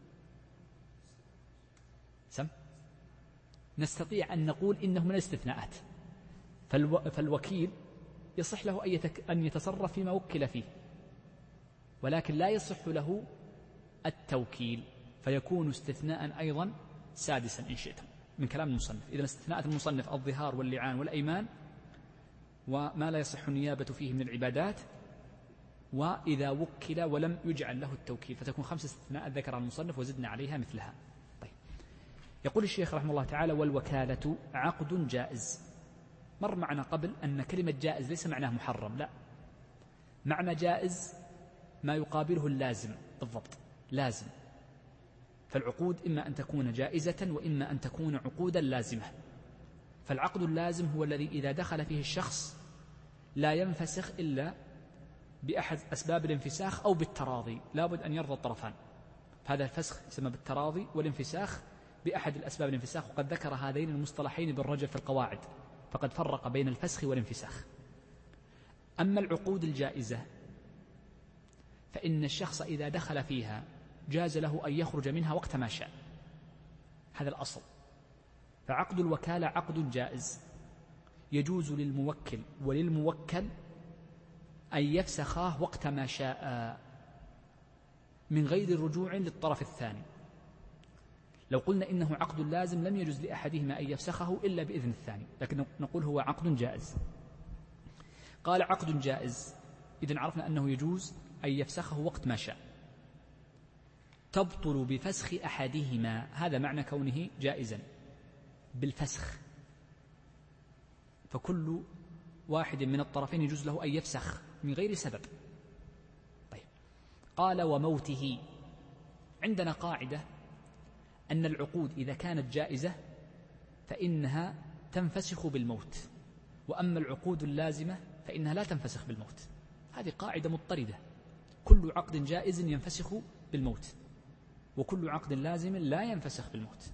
سم نستطيع أن نقول إنه من الاستثناءات، فالو... فالوكيل يصح له أن يتصرف فيما وكل فيه، ولكن لا يصح له التوكيل، فيكون استثناء أيضا سادسا إن شئتم من كلام المصنف. إذا استثناءات المصنف الظهار واللعان والأيمان وما لا يصح النيابة فيه من العبادات، وإذا وكل ولم يجعل له التوكيل، فتكون خمس استثناءات ذكرها المصنف وزدنا عليها مثلها. طيب، يقول الشيخ رحمه الله تعالى: والوكالة عقد جائز. مر معنا قبل أن كلمة جائز ليس معناه محرم، لا، معنى جائز ما يقابله اللازم بالضبط، لازم. فالعقود إما أن تكون جائزة وإما أن تكون عقودا لازمة. فالعقد اللازم هو الذي إذا دخل فيه الشخص لا ينفسخ إلا بأحد أسباب الانفساخ أو بالتراضي، لا بد أن يرضى الطرفان. هذا الفسخ يسمى بالتراضي، والانفساخ بأحد الأسباب الانفساخ، وقد ذكر هذين المصطلحين بالرجل في القواعد، فقد فرق بين الفسخ والانفساخ. أما العقود الجائزة فإن الشخص إذا دخل فيها جاز له أن يخرج منها وقت ما شاء، هذا الأصل. فعقد الوكالة عقد جائز يجوز للموكل وللموكل أن يفسخاه وقت ما شاء من غير رجوع للطرف الثاني. لو قلنا إنه عقد لازم لم يجوز لأحدهما أن يفسخه إلا بإذن الثاني، لكن نقول هو عقد جائز. قال عقد جائز، إذن عرفنا أنه يجوز أن يفسخه وقت ما شاء. تبطل بفسخ أحدهما، هذا معنى كونه جائزا بالفسخ، فكل واحد من الطرفين يجوز له أن يفسخ من غير سبب. طيب، قال وموته. عندنا قاعدة أن العقود إذا كانت جائزة فإنها تنفسخ بالموت، وأما العقود اللازمة فإنها لا تنفسخ بالموت. هذه قاعدة مضطردة، كل عقد جائز ينفسخ بالموت، وكل عقد لازم لا ينفسخ بالموت.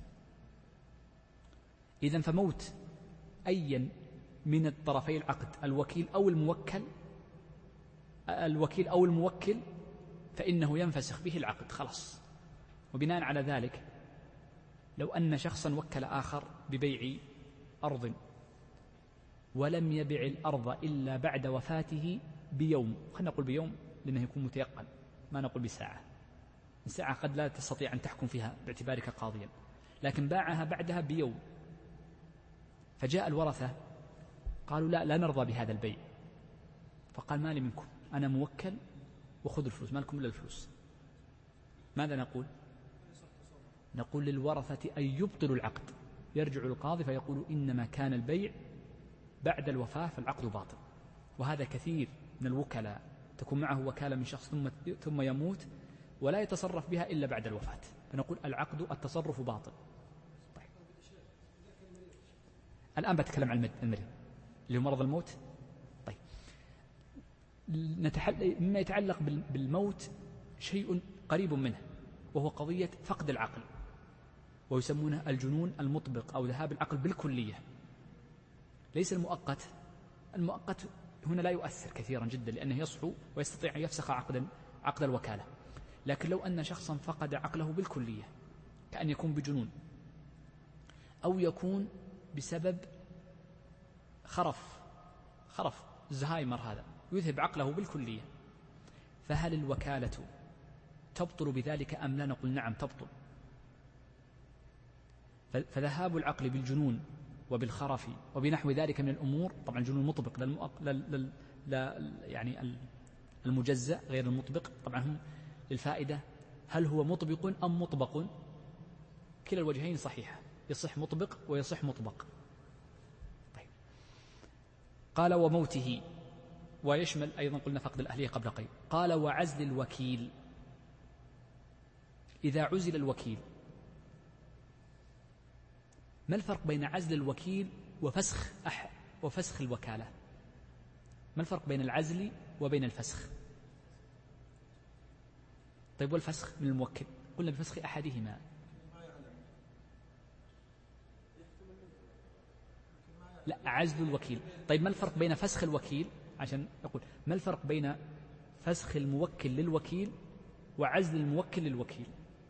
إذن فموت أي من الطرفي العقد، الوكيل أو الموكل، الوكيل أو الموكل، فإنه ينفسخ به العقد خلاص. وبناء على ذلك لو أن شخصا وكل آخر ببيع أرض ولم يبع الأرض إلا بعد وفاته بيوم، خلينا نقول بيوم لأنه يكون متيقن، ما نقول بساعة، الساعة قد لا تستطيع أن تحكم فيها باعتبارك قاضيا، لكن باعها بعدها بيوم، فجاء الورثة قالوا لا لا نرضى بهذا البيع، فقال ما لي منكم، أنا موكل وخذوا الفلوس، ما لكم إلا الفلوس. ماذا نقول؟ نقول للورثة أن يبطلوا العقد، يرجع القاضي فيقول إنما كان البيع بعد الوفاة فالعقد باطل. وهذا كثير من الوكلاء تكون معه وكالة من شخص ثم, ثم يموت ولا يتصرف بها إلا بعد الوفاة، فنقول العقد التصرف باطل. طيب. الآن بتكلم عن المرض اللي هو مرض الموت. طيب نتحل... مما يتعلق بالموت شيء قريب منه، وهو قضية فقد العقل، ويسمونه الجنون المطبق أو ذهاب العقل بالكلية. ليس المؤقت، المؤقت هنا لا يؤثر كثيرا جدا لأنه يصحو ويستطيع أن يفسخ عقد عقد الوكالة. لكن لو أن شخصا فقد عقله بالكلية، كأن يكون بجنون أو يكون بسبب خرف خرف زهايمر، هذا يذهب عقله بالكلية، فهل الوكالة تبطل بذلك أم لا؟ نقول نعم تبطل. فذهاب العقل بالجنون وبالخرف وبنحو ذلك من الأمور، طبعا الجنون مطبق للمؤق... لل... لل... يعني المجزأ غير المطبق، طبعا هم للفائدة هل هو مطبق أم مطبق؟ كلا الوجهين صحيحة، يصح مطبق ويصح مطبق. طيب. قال وموته، ويشمل أيضا قلنا فقد الأهلية قبل قليل. قال وعزل الوكيل، إذا عزل الوكيل، ما الفرق بين عزل الوكيل وفسخ أح وفسخ الوكالة؟ ما الفرق بين العزل وبين الفسخ؟ طيب والفسخ من الموكل؟ قلنا بفسخ أحدهما. لا، عزل الوكيل. طيب ما الفرق بين فسخ الوكيل، عشان يقول ما الفرق بين فسخ الموكل للوكيل وعزل الموكل للوكيل؟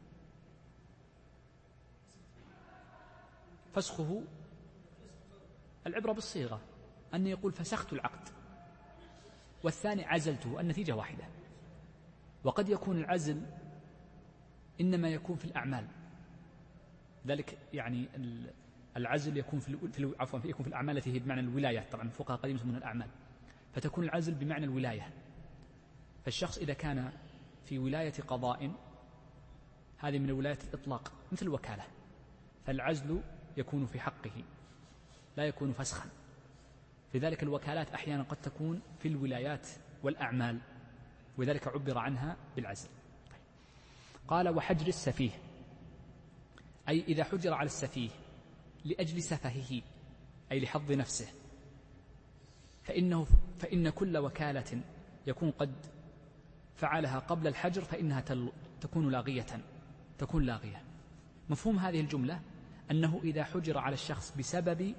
فسخه العبرة بالصيغة، أن يقول فسخت العقد، والثاني عزلته، النتيجة واحدة. وقد يكون العزل إنما يكون في الأعمال، ذلك يعني العزل يكون في عفوا يكون في الأعمال التي هي بمعنى الولاية، طبعا الفقهاء قديم يسمونها الأعمال، فتكون العزل بمعنى الولاية. فالشخص إذا كان في ولاية قضاء، هذه من ولاية الإطلاق مثل الوكالة، فالعزل يكون في حقه لا يكون فسخا. في ذلك الوكالات أحيانا قد تكون في الولايات والأعمال، وذلك عبر عنها بالعزل. طيب. قال وحجر السفيه، أي إذا حجر على السفيه لأجل سفهه أي لحظ نفسه، فإنه فإن كل وكالة يكون قد فعلها قبل الحجر فإنها تكون لاغية تكون لاغية. مفهوم هذه الجملة أنه إذا حجر على الشخص بسبب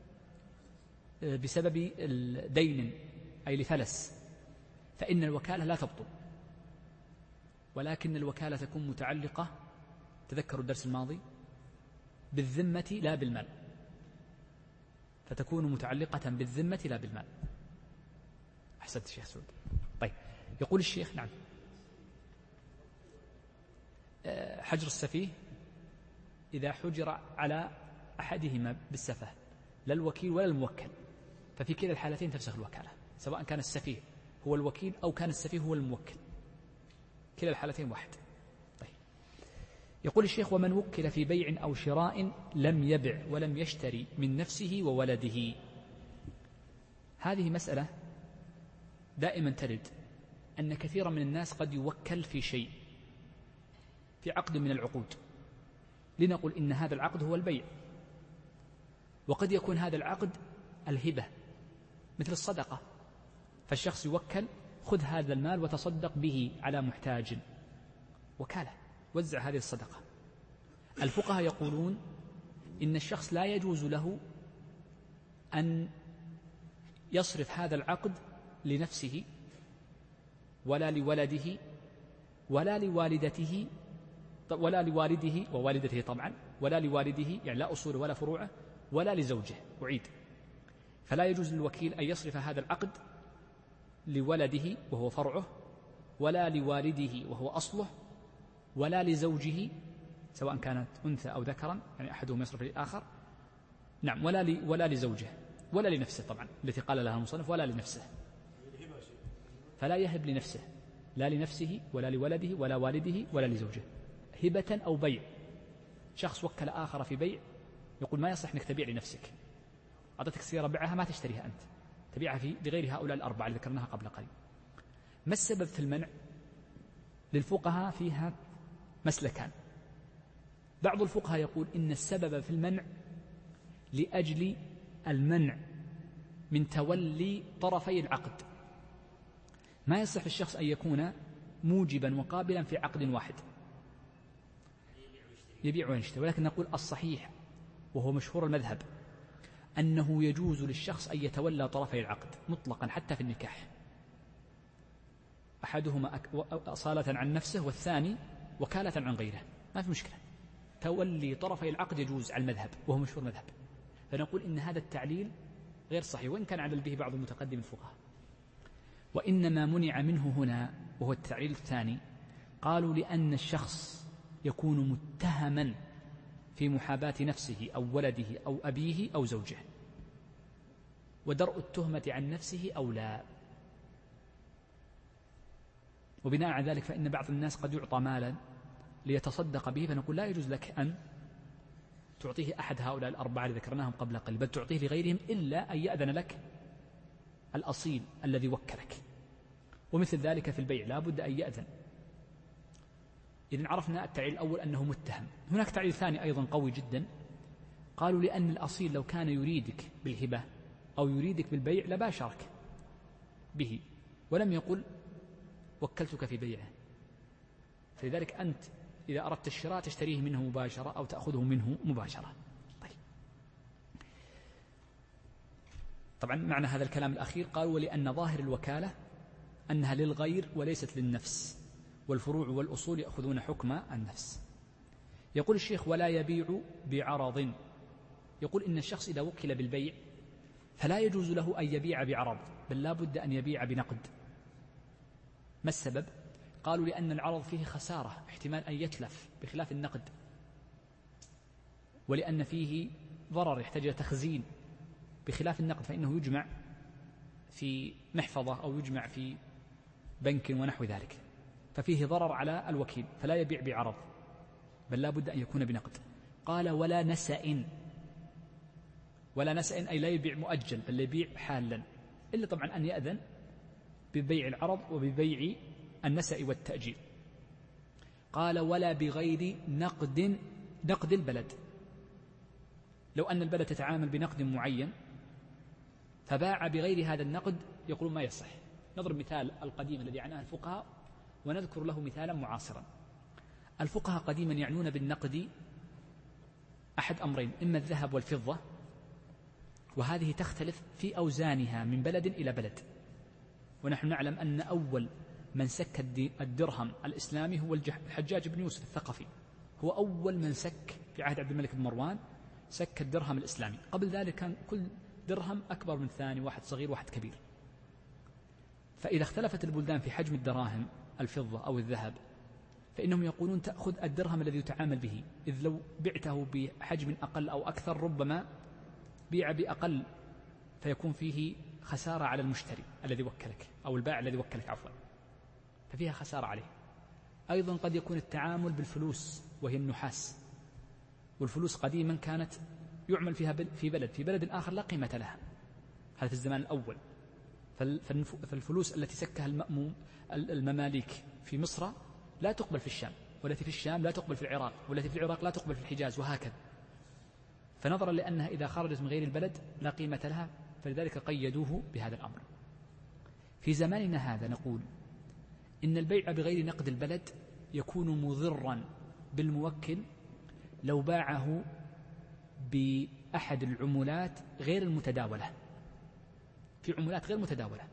بسبب دين أي لفلس، فإن الوكالة لا تبطل، ولكن الوكالة تكون متعلقة، تذكروا الدرس الماضي، بالذمة لا بالمال، فتكون متعلقة بالذمة لا بالمال. أحسنت الشيخ سعود. طيب، يقول الشيخ نعم حجر السفيه إذا حجر على أحدهما بالسفه، لا الوكيل ولا الموكل، ففي كلا الحالتين تفسخ الوكالة، سواء كان السفيه هو الوكيل أو كان السفيه هو الموكل، كلا الحالتين واحد. طيب. يقول الشيخ ومن وكل في بيع أو شراء لم يبع ولم يشتري من نفسه وولده. هذه مسألة دائما ترد، أن كثيرا من الناس قد يوكل في شيء، في عقد من العقود، لنقل إن هذا العقد هو البيع، وقد يكون هذا العقد الهبة مثل الصدقة، فالشخص يوكل خذ هذا المال وتصدق به على محتاج، وكالة وزع هذه الصدقة. الفقهاء يقولون إن الشخص لا يجوز له أن يصرف هذا العقد لنفسه ولا لولده ولا لوالدته ولا لوالده ووالدته طبعا، ولا لوالده يعني لا أصول ولا فروعه، ولا لزوجه. أعيد، فلا يجوز للوكيل أن يصرف هذا العقد لولده وهو فرعه، ولا لوالده وهو أصله، ولا لزوجه سواء كانت أنثى أو ذكرا، يعني أحدهم يصرف للآخر، نعم، ولا ل... ولا لزوجه ولا لنفسه طبعا التي قال لها المصنف، ولا لنفسه، فلا يهب لنفسه، لا لنفسه ولا لولده ولا والده ولا لزوجه، هبة أو بيع. شخص وكل آخر في بيع، يقول ما يصح أنك تبيع لنفسك، أعطتك سيارة بعها ما تشتريها أنت، تبيعها في لغير هؤلاء الأربعة اللي ذكرناها قبل قليل. ما السبب في المنع؟ للفقهاء فيها مسلكان. بعض الفقهاء يقول إن السبب في المنع لأجل المنع من تولي طرفي العقد. ما يصح الشخص أن يكون موجبا وقابلا في عقد واحد، يبيع ويشتري، ولكن نقول الصحيح وهو مشهور المذهب أنه يجوز للشخص أن يتولى طرفي العقد مطلقا حتى في النكاح، أحدهما أصالة عن نفسه والثاني وكالة عن غيره، ما في مشكلة. تولي طرفي العقد يجوز على المذهب وهو مشهور المذهب. فنقول إن هذا التعليل غير صحيح، وإن كان عدل به بعض المتقدم الفقهاء. وإنما منع منه هنا وهو التعليل الثاني، قالوا لأن الشخص يكون متهما في محاباة نفسه أو ولده أو أبيه أو زوجه، ودرء التهمة عن نفسه أو لا. وبناء على ذلك فإن بعض الناس قد يعطى مالا ليتصدق به، فنقول لا يجوز لك أن تعطيه أحد هؤلاء الأربعة الذي ذكرناهم قبل قليل، بل تعطيه لغيرهم إلا أن يأذن لك الأصيل الذي وكلك. ومثل ذلك في البيع لا بد أن يأذن. إذن عرفنا التعليل الأول أنه متهم. هناك تعليل ثاني أيضا قوي جدا، قالوا لأن الأصيل لو كان يريدك بالهبة أو يريدك بالبيع لباشرك به ولم يقل وكلتك في بيعه، فلذلك أنت إذا أردت الشراء تشتريه منه مباشرة أو تأخذه منه مباشرة. طيب. طبعا معنى هذا الكلام الأخير قالوا ولأن ظاهر الوكالة أنها للغير وليست للنفس، والفروع والأصول يأخذون حكم النفس. يقول الشيخ ولا يبيع بعرض، يقول إن الشخص إذا وكل بالبيع فلا يجوز له أن يبيع بعرض، بل لا بد أن يبيع بنقد. ما السبب؟ قالوا لأن العرض فيه خسارة، احتمال أن يتلف بخلاف النقد، ولأن فيه ضرر يحتاج إلى تخزين بخلاف النقد، فإنه يجمع في محفظة أو يجمع في بنك ونحو ذلك، ففيه ضرر على الوكيل، فلا يبيع بعرض بل لا بد أن يكون بنقد. قال ولا نسأ، ولا نسأ أي لا يبيع مؤجل بل يبيع حالا، إلا طبعا أن يأذن ببيع العرض وببيع النسأ والتأجيل. قال ولا بغير نقد، نقد البلد، لو أن البلد تتعامل بنقد معين فباع بغير هذا النقد يقولون ما يصح. نضرب مثال القديم الذي عناه الفقهاء ونذكر له مثالا معاصرا. الفقهاء قديما يعنون بالنقد أحد أمرين، إما الذهب والفضة، وهذه تختلف في أوزانها من بلد إلى بلد، ونحن نعلم أن أول من سك الدرهم الإسلامي هو الحجاج بن يوسف الثقفي، هو أول من سك في عهد عبد الملك بن مروان سك الدرهم الإسلامي. قبل ذلك كان كل درهم أكبر من ثاني، واحد صغير واحد كبير. فإذا اختلفت البلدان في حجم الدراهم الفضة أو الذهب فإنهم يقولون تأخذ الدرهم الذي يتعامل به، إذ لو بعته بحجم أقل أو أكثر ربما بيع بأقل فيكون فيه خسارة على المشتري الذي وكلك أو البائع الذي وكلك عفوا، ففيها خسارة عليه. أيضا قد يكون التعامل بالفلوس وهي النحاس، والفلوس قديما كانت يعمل فيها في بلد في بلد آخر لا قيمة لها، هذا في الزمان الأول. فالفلوس التي سكها المأموم المماليك في مصر لا تقبل في الشام، والتي في الشام لا تقبل في العراق، والتي في العراق لا تقبل في الحجاز، وهكذا. فنظرا لأنها إذا خرجت من غير البلد لا قيمة لها، فلذلك قيدوه بهذا الأمر. في زماننا هذا نقول إن البيع بغير نقد البلد يكون مضرا بالموكل لو باعه بأحد العملات غير المتداولة، في عملات غير متداولة.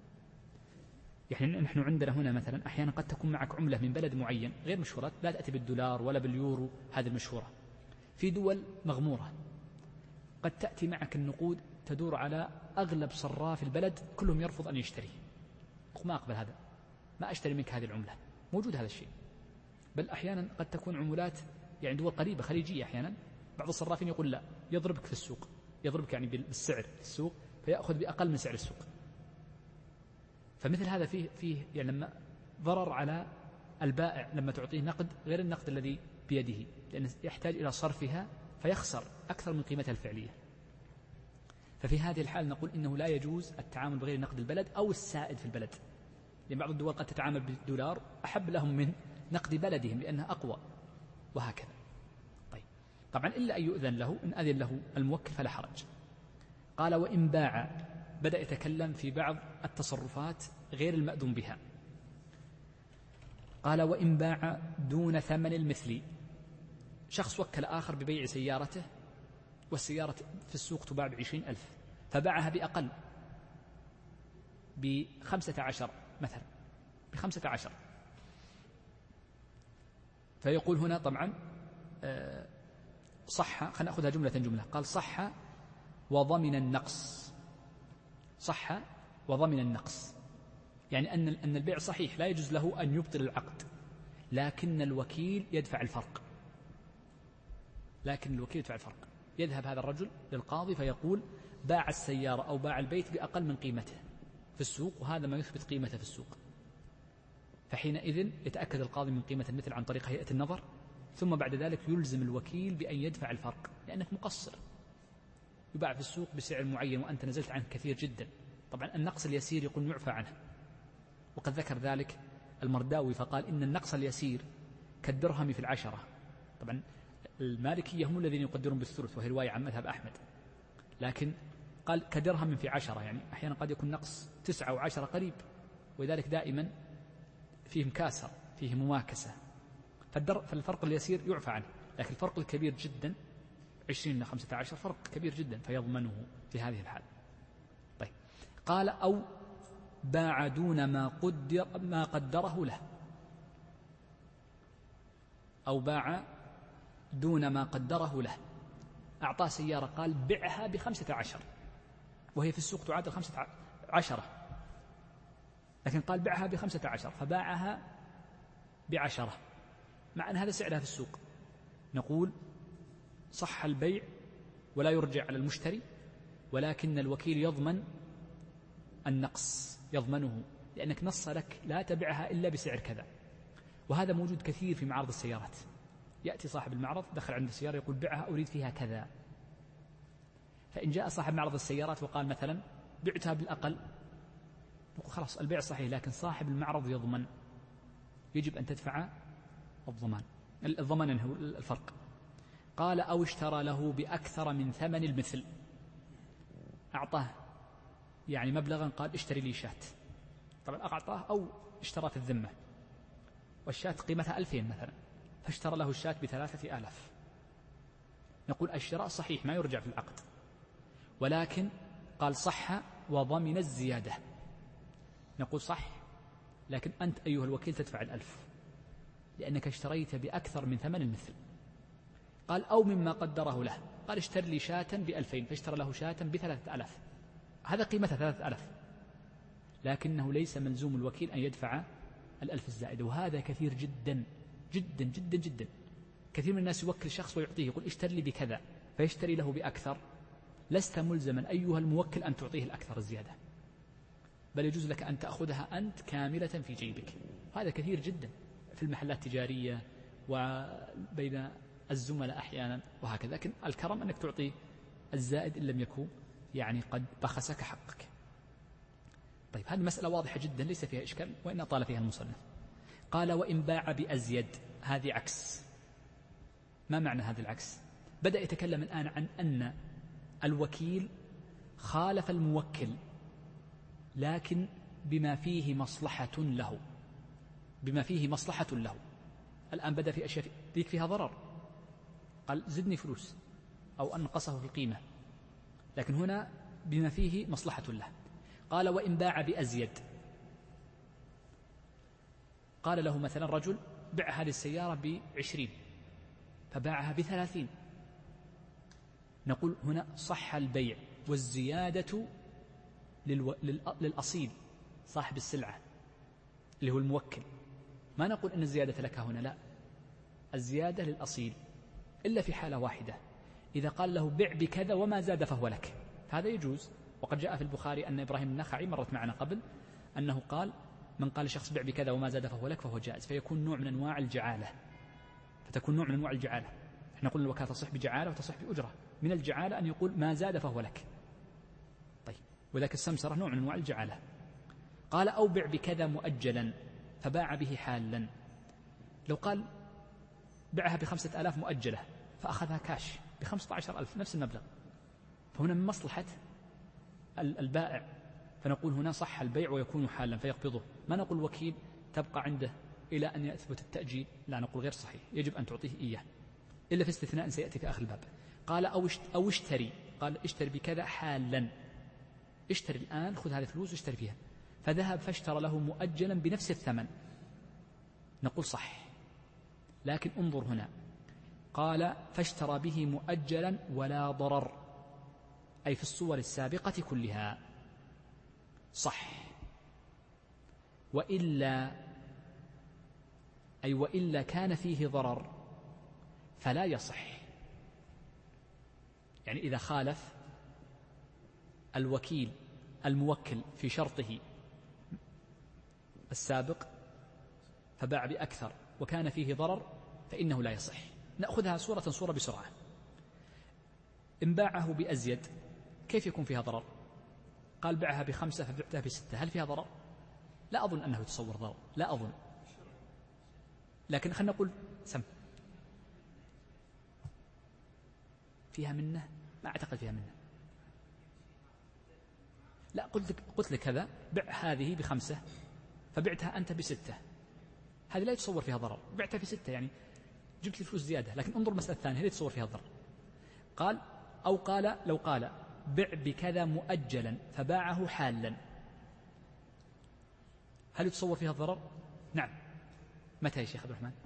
يعني نحن عندنا هنا مثلا أحيانا قد تكون معك عملة من بلد معين غير مشهورة، لا تأتي بالدولار ولا باليورو هذه المشهورة، في دول مغمورة قد تأتي معك النقود تدور على أغلب صراف البلد كلهم يرفض أن يشتري، ما أقبل هذا، ما أشتري منك هذه العملة، موجود هذا الشيء. بل أحيانا قد تكون عملات يعني دول قريبة خليجية، أحيانا بعض الصرافين يقول لا، يضربك في السوق، يضربك يعني بالسعر في السوق فيأخذ بأقل من سعر السوق. فمثل هذا فيه, فيه يعني لما ضرر على البائع لما تعطيه نقد غير النقد الذي بيده، لأنه يحتاج إلى صرفها فيخسر أكثر من قيمتها الفعلية. ففي هذه الحال نقول إنه لا يجوز التعامل بغير نقد البلد أو السائد في البلد، لأن بعض الدول قد تتعامل بالدولار أحب لهم من نقد بلدهم لأنها أقوى، وهكذا. طيب طبعا إلا أن يؤذن له، إن أذن له الموكل فلا حرج. قال وإن باع، بدأ يتكلم في بعض التصرفات غير المأذون بها. قال وإن باع دون ثمن المثل، شخص وكل آخر ببيع سيارته، والسيارة في السوق تباع بعشرين ألف، فباعها بأقل، بخمسة عشر مثلا، بخمسة عشر، فيقول هنا طبعا صح، خلينا نأخذها جملة جملة. قال صح وضمن النقص، صح وضمن النقص، يعني أن أن البيع صحيح، لا يجوز له أن يبطل العقد، لكن الوكيل يدفع الفرق، لكن الوكيل يدفع الفرق. يذهب هذا الرجل للقاضي فيقول باع السيارة أو باع البيت بأقل من قيمته في السوق، وهذا ما يثبت قيمته في السوق، فحينئذ يتأكد القاضي من قيمة المثل عن طريق هيئة النظر، ثم بعد ذلك يلزم الوكيل بأن يدفع الفرق، لأنك مقصر. يباع في السوق بسعر معين وأنت نزلت عنه كثير جدا، طبعا النقص اليسير يقول يعفى عنه، وقد ذكر ذلك المرداوي فقال إن النقص اليسير كالدرهم في العشرة. طبعا المالكية هم الذين يقدرون بالثلث، وهي رواية عن مذهب أحمد، لكن قال كدرهم في عشرة، يعني أحيانا قد يكون نقص تسعة وعشرة قريب، ولذلك دائما فيه مكاسر، فيه مماكسة، فالفرق اليسير يعفى عنه، لكن الفرق الكبير جدا عشرين إلى خمسة عشر فرق كبير جدا، فيضمنه في هذه الحال. طيب قال أو باع دون ما قدر ما قدره له، أو باع دون ما قدره له، أعطاه سيارة قال بعها بخمسة عشر، وهي في السوق تعادل خمسة عشرة، لكن قال بعها بخمسة عشر، فباعها بعشرة، مع أن هذا سعرها في السوق. نقول صح البيع ولا يرجع على المشتري، ولكن الوكيل يضمن النقص، يضمنه، لأنك نص لك لا تبعها إلا بسعر كذا، وهذا موجود كثير في معارض السيارات. يأتي صاحب المعرض دخل عند السيارة يقول بعها أريد فيها كذا، فإن جاء صاحب معرض السيارات وقال مثلا بعتها بالأقل، نقول خلاص البيع صحيح، لكن صاحب المعرض يضمن، يجب أن تدفع الضمان، الضمان هو الفرق. قال أو اشترى له بأكثر من ثمن المثل، أعطاه يعني مبلغا، قال اشتري لي شاة، طبعا أعطاه أو اشترى في الذمة، والشاة قيمتها ألفين مثلا، فاشترى له الشاة بثلاثة آلاف، نقول الشراء صحيح ما يرجع في العقد، ولكن قال صح وضمن الزيادة، نقول صح، لكن أنت أيها الوكيل تدفع الألف، لأنك اشتريت بأكثر من ثمن المثل. قال أو مما قدره له، قال اشتري لي شاة بألفين، فاشترى له شاة بثلاثة آلاف، هذا قيمتها ثلاثة آلاف، لكنه ليس ملزوم الوكيل أن يدفع الألف الزائدة، وهذا كثير جدا جدا جدا جدا. كثير من الناس يوكل شخص ويعطيه، يقول اشتري لي بكذا، فيشتري له بأكثر، لست ملزما أيها الموكل أن تعطيه الأكثر الزيادة، بل يجوز لك أن تأخذها أنت كاملة في جيبك. هذا كثير جدا في المحلات التجارية وبين الزملاء أحيانا وهكذا، لكن الكرم أنك تعطي الزائد إن لم يكن يعني قد بخسك حقك. طيب هذه مسألة واضحة جدا ليس فيها إشكال، وإن أطال فيها المصنف. قال وإن باع بأزيد، هذه عكس. ما معنى هذا العكس؟ بدأ يتكلم الآن عن أن الوكيل خالف الموكل، لكن بما فيه مصلحة له، بما فيه مصلحة له. الآن بدأ في أشياء ذيك فيها ضرر، قال زدني فلوس أو أنقصه في القيمة، لكن هنا بما فيه مصلحة له. قال وإن باع بأزيد، قال له مثلا رجل بع هذه السيارة بعشرين فباعها بثلاثين، نقول هنا صح البيع، والزيادة للو... للأصيل صاحب السلعة اللي هو الموكل، ما نقول أن الزيادة لك هنا، لا، الزيادة للأصيل، إلا في حالة واحدة، إذا قال له بع بكذا وما زاد فهو لك، فهذا يجوز. وقد جاء في البخاري أن إبراهيم النخعي مرت معنا قبل أنه قال من قال شخص بع بكذا وما زاد فهو لك فهو جائز، فيكون نوع من أنواع الجعالة، فتكون نوع من أنواع الجعالة. احنا قلنا الوكالة تصح بجعالة وتصح بأجرة، من الجعالة أن يقول ما زاد فهو لك، طيب، وذاك السمسرة نوع من أنواع الجعالة. قال أو بع بكذا مؤجلا فباع به حالا، لو قال بعها بخمسة آلاف مؤجلة فأخذها كاش بخمسة عشر ألف نفس المبلغ، فهنا من مصلحة البائع، فنقول هنا صح البيع ويكون حالا فيقبضه. ما نقول وكيل تبقى عنده إلى أن يثبت التأجيل، لا، نقول غير صحيح، يجب أن تعطيه إياه، إلا في استثناء سيأتي في آخر الباب. قال أو اشتري، قال اشتري بكذا حالا، اشتري الآن، خذ هذه الفلوس واشتري فيها. فذهب فاشترى له مؤجلا بنفس الثمن، نقول صح. لكن انظر هنا، قال فاشترى به مؤجلا ولا ضرر، أي في الصور السابقة كلها صح. وإلا أي وإلا كان فيه ضرر فلا يصح. يعني إذا خالف الوكيل الموكل في شرطه السابق فباع بأكثر وكان فيه ضرر فإنه لا يصح. نأخذها صورة صورة بسرعة. إن باعه بأزيد كيف يكون فيها ضرر؟ قال بعها بخمسة فبعتها بستة، هل فيها ضرر؟ لا أظن أنه يتصور ضرر، لا أظن. لكن خلنا نقول سم فيها منه، ما أعتقد فيها منه. لا، قلت لك قلت لك هذا بع هذه بخمسة فبعتها أنت بستة، هذه لا يتصور فيها ضرر، بعتها في ستة يعني جبت لي فلوس زيادة. لكن انظر المسألة الثانية، هل يتصور فيها ضرر؟ قال أو قال لو قال بع بكذا مؤجلا فباعه حالا، هل يتصور فيها الضرر؟ نعم. متى يا شيخ عبد الرحمن؟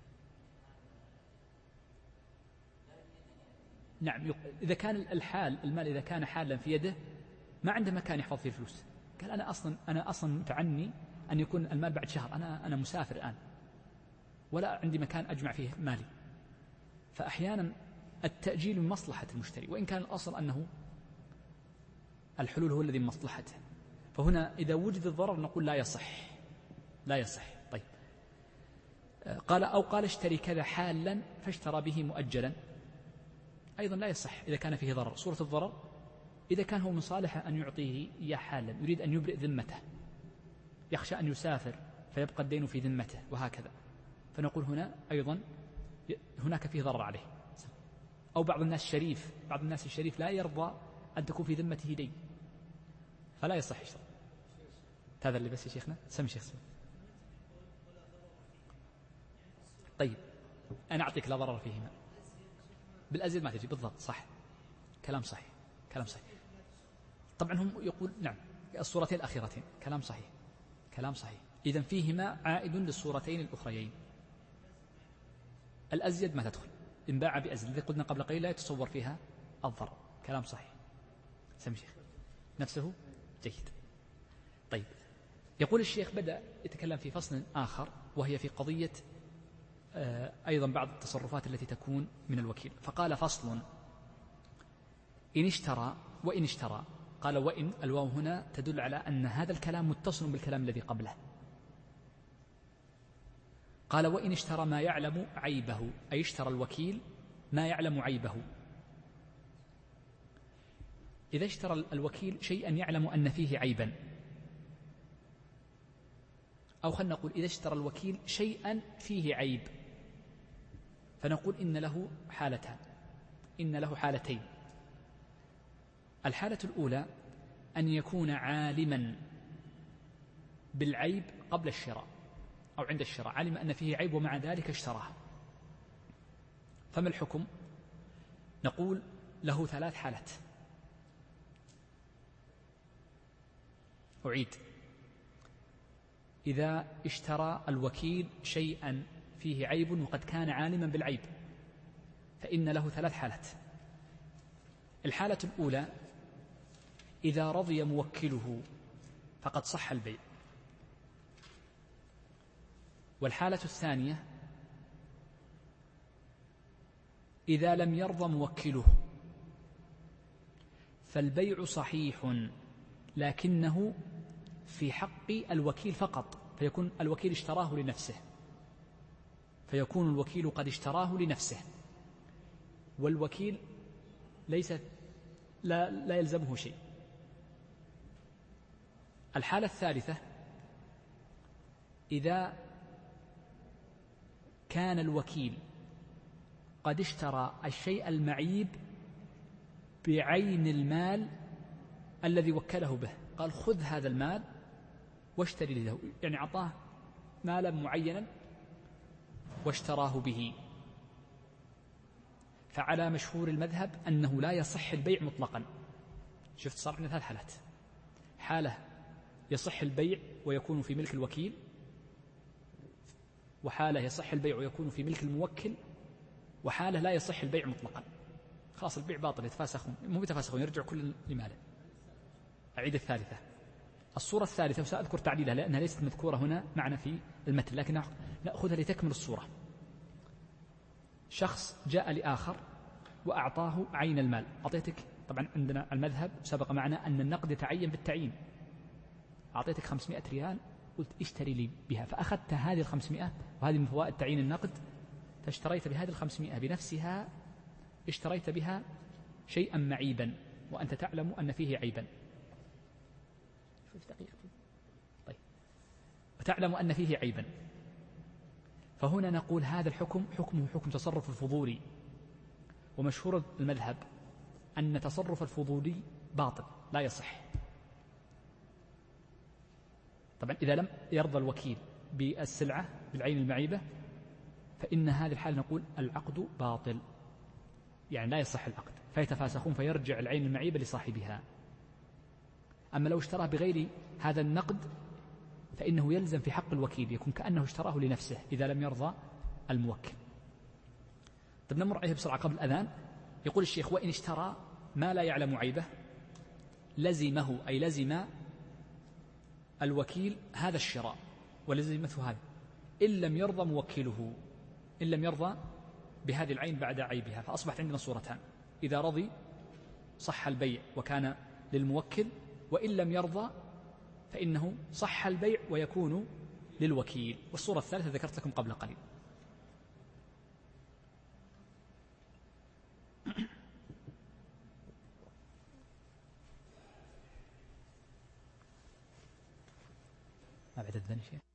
نعم، إذا كان الحال المال إذا كان حالا في يده ما عنده مكان يحفظ فيه الفلوس، قال أنا أصلا أنا أصلا متعني أن يكون المال بعد شهر، أنا أنا مسافر الآن ولا عندي مكان أجمع فيه مالي. فأحيانا التأجيل من مصلحة المشتري، وإن كان الأصل أنه الحلول هو الذي من مصلحته. فهنا إذا وجد الضرر نقول لا يصح، لا يصح. طيب، قال أو قال اشتري كذا حالا فاشترى به مؤجلا، أيضا لا يصح إذا كان فيه ضرر. صورة الضرر إذا كان هو من صالحه أن يعطيه إياه حالا، يريد أن يبرئ ذمته، يخشى أن يسافر فيبقى الدين في ذمته وهكذا، فنقول هنا أيضا هناك فيه ضرر عليه. أو بعض الناس شريف، بعض الناس الشريف لا يرضى أن تكون في ذمته دين فلا يصح يشتري. هذا اللي بس يا شيخنا سمي شيخ سمي. طيب أنا أعطيك لا ضرر فيهما، بالأزيد ما تجي بالضبط، صح، كلام صحيح، كلام صحيح. طبعا هم يقول نعم الصورتين الأخيرتين كلام صحيح، كلام صحيح. إذن فيهما عائد للصورتين الأخريين. الأزيد ما تدخل، إن باع بأزيد الذي قلنا قبل قليل لا يتصور فيها الضرر، كلام صحيح. سمي شيخ نفسه جيد. طيب، يقول الشيخ بدأ يتكلم في فصل آخر وهي في قضية أيضا بعض التصرفات التي تكون من الوكيل. فقال فصل إن اشترى وإن اشترى. قال وإن، الواو هنا تدل على أن هذا الكلام متصل بالكلام الذي قبله. قال وإن اشترى ما يعلم عيبه، أي اشترى الوكيل ما يعلم عيبه. إذا اشترى الوكيل شيئا يعلم أن فيه عيبا، أو خلنا نقول إذا اشترى الوكيل شيئا فيه عيب، فنقول إن له حالتان، إن له حالتين. الحالة الأولى أن يكون عالما بالعيب قبل الشراء أو عند الشراء، علم أن فيه عيب ومع ذلك اشتراه. فما الحكم؟ نقول له ثلاث حالات. أعيد، إذا اشترى الوكيل شيئا فيه عيب وقد كان عالما بالعيب فإن له ثلاث حالات. الحالة الأولى إذا رضي موكله فقد صح البيع. والحالة الثانية إذا لم يرضى موكله فالبيع صحيح لكنه في حق الوكيل فقط، فيكون الوكيل اشتراه لنفسه، فيكون الوكيل قد اشتراه لنفسه والوكيل ليس لا, لا يلزمه شيء. الحالة الثالثة إذا كان الوكيل قد اشترى الشيء المعيب بعين المال الذي وكله به، قال خذ هذا المال واشتري له، يعني أعطاه مالا معينا واشتراه به. فعلى مشهور المذهب أنه لا يصح البيع مطلقا. شفت صار عندنا ثلاث حالات: حالة يصح البيع ويكون في ملك الوكيل، وحالة يصح البيع ويكون في ملك الموكل، وحالة لا يصح البيع مطلقا، خلاص البيع باطل، يتفاسخون، مو يتفاسخون، يرجع كل لماله. أعيد الثالثة. الصورة الثالثة وسأذكر تعليلها لأنها ليست مذكورة هنا معنا في المتن، لكن نأخذها لتكمل الصورة. شخص جاء لآخر وأعطاه عين المال، أعطيتك، طبعا عندنا المذهب سبق معنا أن النقد يتعين بالتعيين، أعطيتك خمسمائة ريال قلت اشتري لي بها، فأخذت هذه الخمسمائة وهذه من فوائد تعيين النقد، فاشتريت بهذه الخمسمائة بنفسها، اشتريت بها شيئا معيبا وأنت تعلم أن فيه عيبا. طيب، وتعلم أن فيه عيبا، فهنا نقول هذا الحكم حكمه حكم تصرف الفضولي، ومشهور المذهب أن تصرف الفضولي باطل لا يصح. طبعا إذا لم يرضى الوكيل بالسلعة بالعين المعيبة فإن هذه الحالة نقول العقد باطل، يعني لا يصح العقد، فيتفاسخون فيرجع العين المعيبة لصاحبها. أما لو اشتراه بغير هذا النقد فإنه يلزم في حق الوكيل، يكون كأنه اشتراه لنفسه إذا لم يرضى الموكل. طب نمر عليه بسرعة قبل الأذان. يقول الشيخ: وإن اشترى ما لا يعلم عيبه لزمه، أي لزم الوكيل هذا الشراء ولزمته هذا، إن لم يرضى موكله، إن لم يرضى بهذه العين بعد عيبها. فأصبحت عندنا صورتان: إذا رضي صح البيع وكان للموكل، وإن لم يرضى فإنه صح البيع ويكون للوكيل. والصورة الثالثة ذكرت لكم قبل قليل. ما بعد الذن شيء.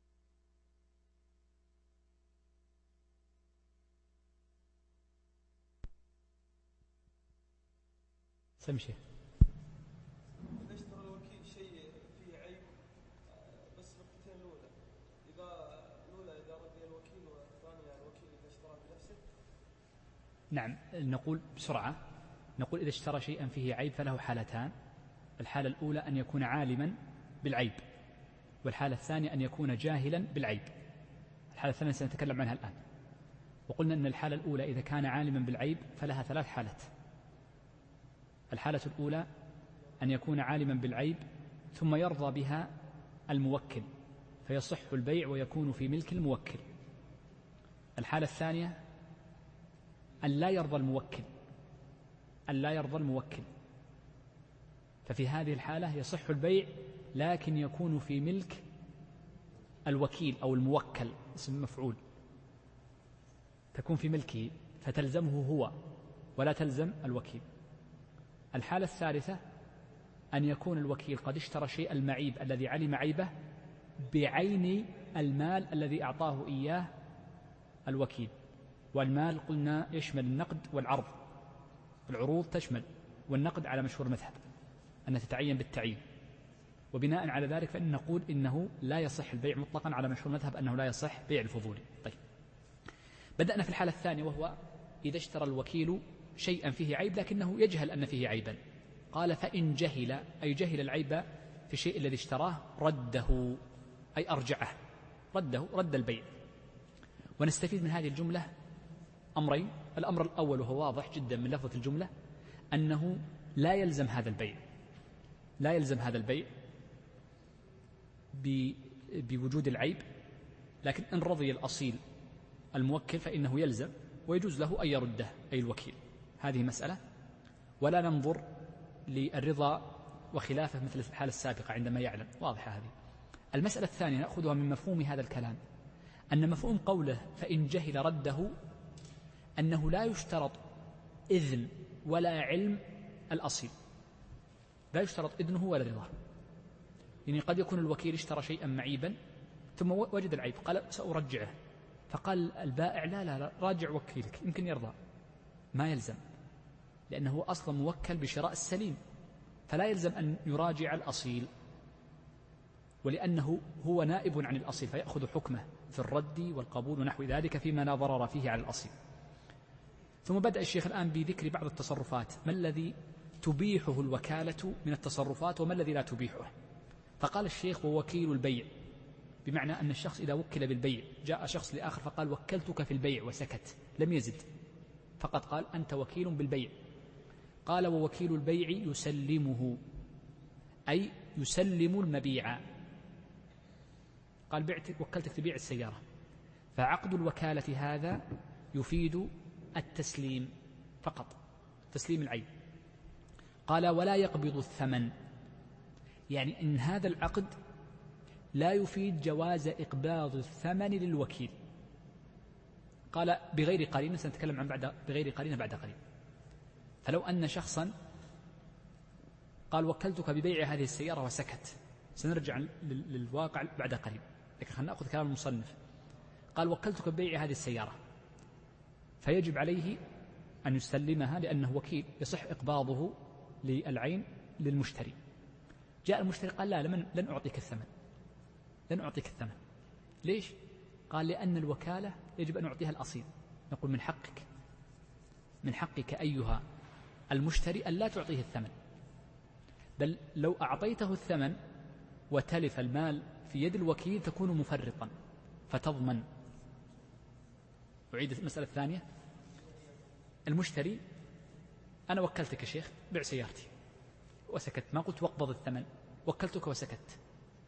سمشي. إذا اشترى الوكيل شيء فيه عيب بس نقطتين الأولى، إذا الأولى إذا رضي الوكيل، والثانية الوكيل إذا اشترى بنفسه. نعم، نقول بسرعة، نقول إذا اشترى شيئا فيه عيب فله حالتان: الحالة الأولى أن يكون عالما بالعيب، والحالة الثانية أن يكون جاهلا بالعيب. الحالة الثانية سنتكلم عنها الآن. وقلنا أن الحالة الأولى إذا كان عالما بالعيب فلها ثلاث حالات. الحالة الأولى أن يكون عالما بالعيب ثم يرضى بها الموكل فيصح البيع ويكون في ملك الموكل. الحالة الثانية أن لا يرضى الموكل، أن لا يرضى الموكل ففي هذه الحالة يصح البيع لكن يكون في ملك الوكيل أو الموكل، اسم مفعول، تكون في ملكه فتلزمه هو ولا تلزم الوكيل. الحالة الثالثة أن يكون الوكيل قد اشترى شيء المعيب الذي علم عيبه بعين المال الذي أعطاه إياه الوكيل. والمال قلنا يشمل النقد والعرض، العروض تشمل، والنقد على مشهور مذهب أن تتعين بالتعيين. وبناء على ذلك فإن نقول إنه لا يصح البيع مطلقا على مشهور مذهب أنه لا يصح بيع الفضولي. طيب، بدأنا في الحالة الثانية، وهو إذا اشترى الوكيل شيئا فيه عيب لكنه يجهل أن فيه عيبا. قال: فإن جهل، أي جهل العيب في الشيء الذي اشتراه، رده، أي أرجعه، رده، رد البيع. ونستفيد من هذه الجملة أمرين: الأمر الأول وهو واضح جدا من لفظة الجملة أنه لا يلزم هذا البيع، لا يلزم هذا البيع بوجود العيب، لكن إن رضي الأصيل الموكل فإنه يلزم ويجوز له أن يرده أي الوكيل. هذه مسألة، ولا ننظر للرضا وخلافه مثل في الحالة السابقة عندما يعلم، واضحة هذه. المسألة الثانية نأخذها من مفهوم هذا الكلام، أن مفهوم قوله فإن جهل رده أنه لا يشترط إذن ولا علم الأصيل، لا يشترط إذنه ولا رضاه. يعني قد يكون الوكيل اشترى شيئا معيبا ثم وجد العيب قال سأرجعه، فقال البائع لا لا لا راجع وكيلك يمكن يرضى، ما يلزم، لأنه أصلا موكل بشراء السليم، فلا يلزم أن يراجع الأصيل، ولأنه هو نائب عن الأصيل فيأخذ حكمه في الرد والقبول ونحو ذلك فيما لا ضرر فيه على الأصيل. ثم بدأ الشيخ الآن بذكر بعض التصرفات، ما الذي تبيحه الوكالة من التصرفات وما الذي لا تبيحه. فقال الشيخ: ووكيل البيع، بمعنى أن الشخص إذا وكل بالبيع، جاء شخص لآخر فقال: وكلتك في البيع، وسكت، لم يزد، فقط قال: أنت وكيل بالبيع. قال: ووكيل البيع يسلمه، أي يسلم المبيع. قال: بعت وكلتك تبيع السيارة، فعقد الوكالة هذا يفيد التسليم فقط، تسليم العين. قال: ولا يقبض الثمن، يعني إن هذا العقد لا يفيد جواز إقباض الثمن للوكيل. قال: بغير قرينة، سنتكلم عن بعد بغير قرينة بعد قليل. فلو أن شخصا قال: وكلتك ببيع هذه السيارة، وسكت، سنرجع للواقع بعد قليل، لكن خلينا نأخذ كلام المصنف. قال: وكلتك ببيع هذه السيارة، فيجب عليه أن يسلمها لأنه وكيل، يصح إقباضه للعين للمشتري. جاء المشتري قال: لا، لمن لن أعطيك الثمن، لن أعطيك الثمن. ليش؟ قال: لأن الوكالة يجب أن أعطيها الأصيل. نقول: من حقك من حقك أيها المشتري أن لا تعطيه الثمن، بل لو أعطيته الثمن وتلف المال في يد الوكيل تكون مفرطا فتضمن. أعيد المسألة الثانية. المشتري: أنا وكلتك يا شيخ بيع سيارتي، وسكت، ما قلت واقبض الثمن، وكلتك وسكت.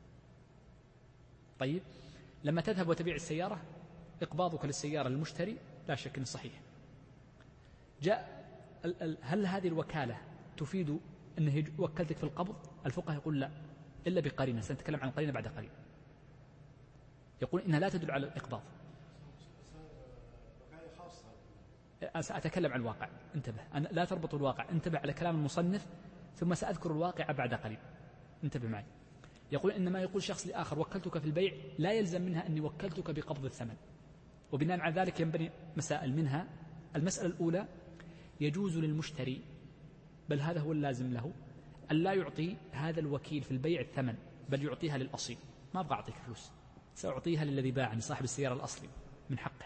طيب، لما تذهب وتبيع السيارة، إقباضك للسيارة للمشتري لا شك أنه صحيح. جاء هل هذه الوكالة تفيد أنه وكلتك في القبض؟ الفقهاء يقول لا، إلا بقرينة، سنتكلم عن قرينة بعد قليل. يقول إنها لا تدل على الإقباض. سأتكلم عن الواقع، انتبه، أنا لا تربط الواقع، انتبه على كلام المصنف، ثم سأذكر الواقع بعد قليل، انتبه معي. يقول إنما يقول شخص لآخر: وكلتك في البيع، لا يلزم منها أني وكلتك بقبض الثمن. وبناء على ذلك ينبني مسائل، منها المسألة الأولى: يجوز للمشتري، بل هذا هو اللازم له، أن لا يعطي هذا الوكيل في البيع الثمن، بل يعطيها للأصيل. ما أبغى أعطيك فلوس، سأعطيها للذي باعني، صاحب السيارة الأصلي، من حقه،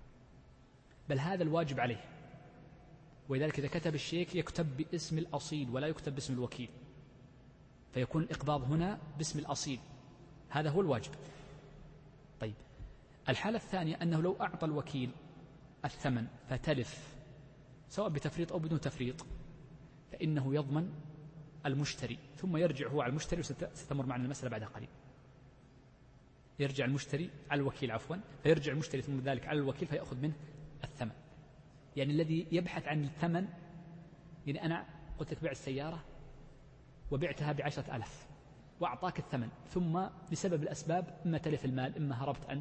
بل هذا الواجب عليه. ولذلك إذا كتب الشيك يكتب باسم الأصيل ولا يكتب باسم الوكيل، فيكون الإقباض هنا باسم الأصيل، هذا هو الواجب. طيب، الحالة الثانية أنه لو أعطى الوكيل الثمن فتلف، سواء بتفريط أو بدون تفريط، فإنه يضمن المشتري، ثم يرجع هو على المشتري، وستمر معنا المسألة بعد قليل. يرجع المشتري على الوكيل، عفوا، فيرجع المشتري ثم ذلك على الوكيل فيأخذ منه الثمن. يعني الذي يبحث عن الثمن، يعني أنا قلت لك بيع السيارة وبعتها بعشرة ألف وأعطاك الثمن، ثم بسبب الأسباب إما تلف المال إما هربت أنت،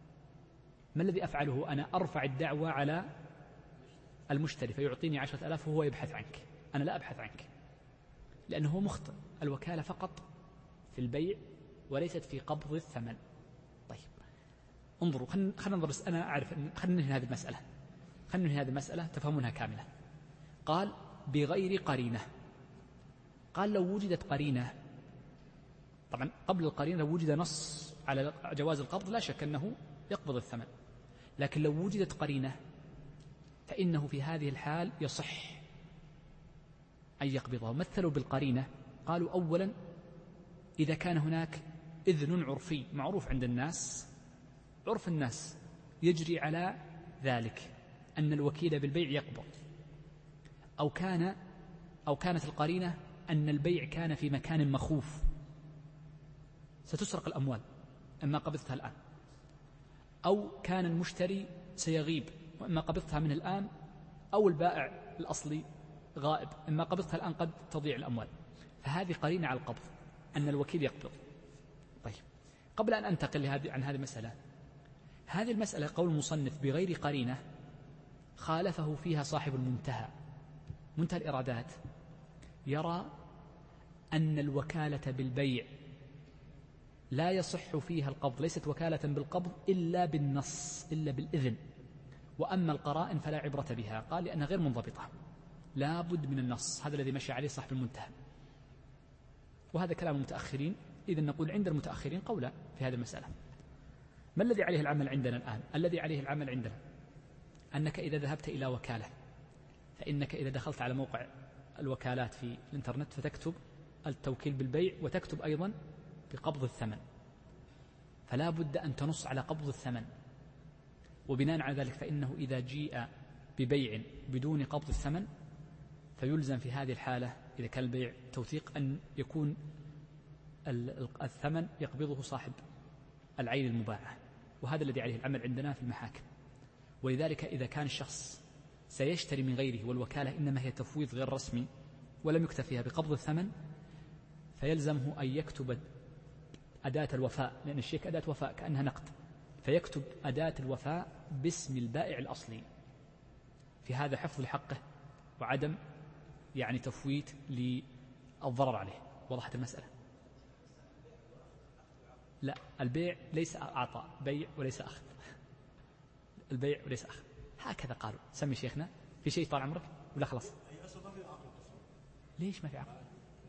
ما الذي أفعله؟ أنا أرفع الدعوة على المشتري فيعطيني عشرة ألاف وهو يبحث عنك، أنا لا أبحث عنك، لأنه هو مخطئ. الوكالة فقط في البيع وليست في قبض الثمن. طيب، انظروا، خلينا ننظر، أنا أعرف، خلينا ننهي هذه المسألة، خلينا ننهي هذه المسألة تفهمونها كاملة. قال: بغير قرينة. قال: لو وجدت قرينة، طبعا قبل القرينة لو وجد نص على جواز القبض لا شك أنه يقبض الثمن، لكن لو وجدت قرينة فإنه في هذه الحال يصح أن يقبضه. مثلوا بالقرينة، قالوا: أولا إذا كان هناك إذن عرفي معروف عند الناس، عرف الناس يجري على ذلك أن الوكيل بالبيع يقبض، أو كان أو كانت القرينة أن البيع كان في مكان مخوف ستسرق الأموال إما قبضتها الآن، أو كان المشتري سيغيب وإما قبضتها من الآن، أو البائع الأصلي غائب إما قبضتها الآن قد تضيع الأموال، فهذه قرينة على القبض أن الوكيل يقبض. طيب، قبل أن أنتقل عن هذه المسألة، هذه المسألة قول المصنف بغير قرينة خالفه فيها صاحب المنتهى، منتهى الإرادات، يرى أن الوكالة بالبيع لا يصح فيها القبض، ليست وكالة بالقبض إلا بالنص، إلا بالإذن، وأما القرائن فلا عبرة بها. قال: لأنها غير منضبطة، لا بد من النص، هذا الذي مشى عليه صاحب المنتهى. وهذا كلام المتأخرين. إذا نقول عند المتأخرين قولا في هذه المسألة. ما الذي عليه العمل عندنا الآن؟ الذي عليه العمل عندنا أنك إذا ذهبت إلى وكالة، فإنك إذا دخلت على موقع الوكالات في الإنترنت فتكتب التوكيل بالبيع وتكتب أيضا بقبض الثمن، فلا بد أن تنص على قبض الثمن. وبناء على ذلك فإنه إذا جيء ببيع بدون قبض الثمن فيلزم في هذه الحالة إذا كان البيع توثيق أن يكون الثمن يقبضه صاحب العين المباعة، وهذا الذي عليه العمل عندنا في المحاكم. ولذلك إذا كان الشخص سيشتري من غيره والوكالة إنما هي تفويض غير رسمي ولم يكتفيها بقبض الثمن، فيلزمه أن يكتب أداة الوفاء، لأن الشيك أداة وفاء كأنها نقد، فيكتب أداة الوفاء باسم البائع الأصلي، في هذا حفظ لحقه وعدم يعني تفويت للضرر عليه. وضحت المسألة؟ لا، البيع ليس عطاء، بيع وليس أخذ، البيع وليس أخذ، هكذا قالوا. سمي شيخنا في شيء طال عمرك ولا خلاص؟ ليش ما في عقد؟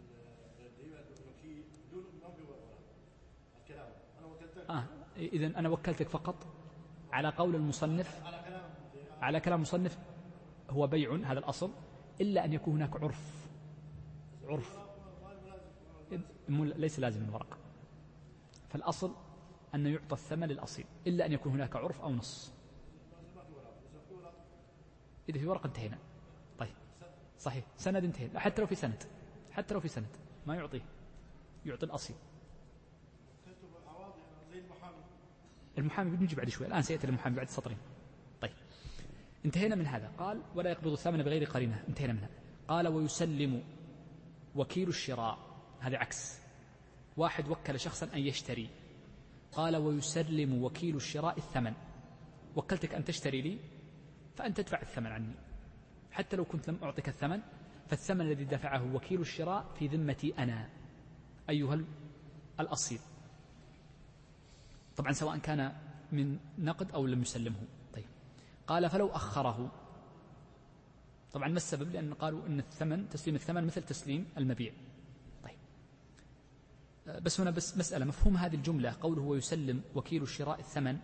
آه إذن أنا وكلتك فقط على قول المصنف، على كلام المصنف هو بيع هذا الأصل، إلا أن يكون هناك عرف، عرف ليس لازم من ورقة، فالأصل أن يعطى الثمن للأصيل إلا أن يكون هناك عرف أو نص. إذا في ورقة انتهينا. طيب صحيح، سند انتهينا، حتى لو في سند، حتى لو في سند ما يعطيه، يعطي الأصيل. المحامي بنجي بعد شوي، الآن سيأتي المحامي بعد سطرين. طيب انتهينا من هذا. قال ولا يقبض الثمن بغير قرينة، انتهينا منها. قال ويسلم وكيل الشراء، هذا عكس، واحد وكل شخصا أن يشتري، قال ويسلم وكيل الشراء الثمن، وكلتك أن تشتري لي فأن تدفع الثمن عني، حتى لو كنت لم أعطيك الثمن، فالثمن الذي دفعه وكيل الشراء في ذمتي أنا أيها الأصيل، طبعا سواء كان من نقد أو لم يسلمه. طيب قال فلو أخره، طبعا ما السبب؟ لأن قالوا أن الثمن تسليم الثمن مثل تسليم المبيع. طيب بس هنا بس مسألة، مفهوم هذه الجملة قوله ويسلم وكيل الشراء الثمن،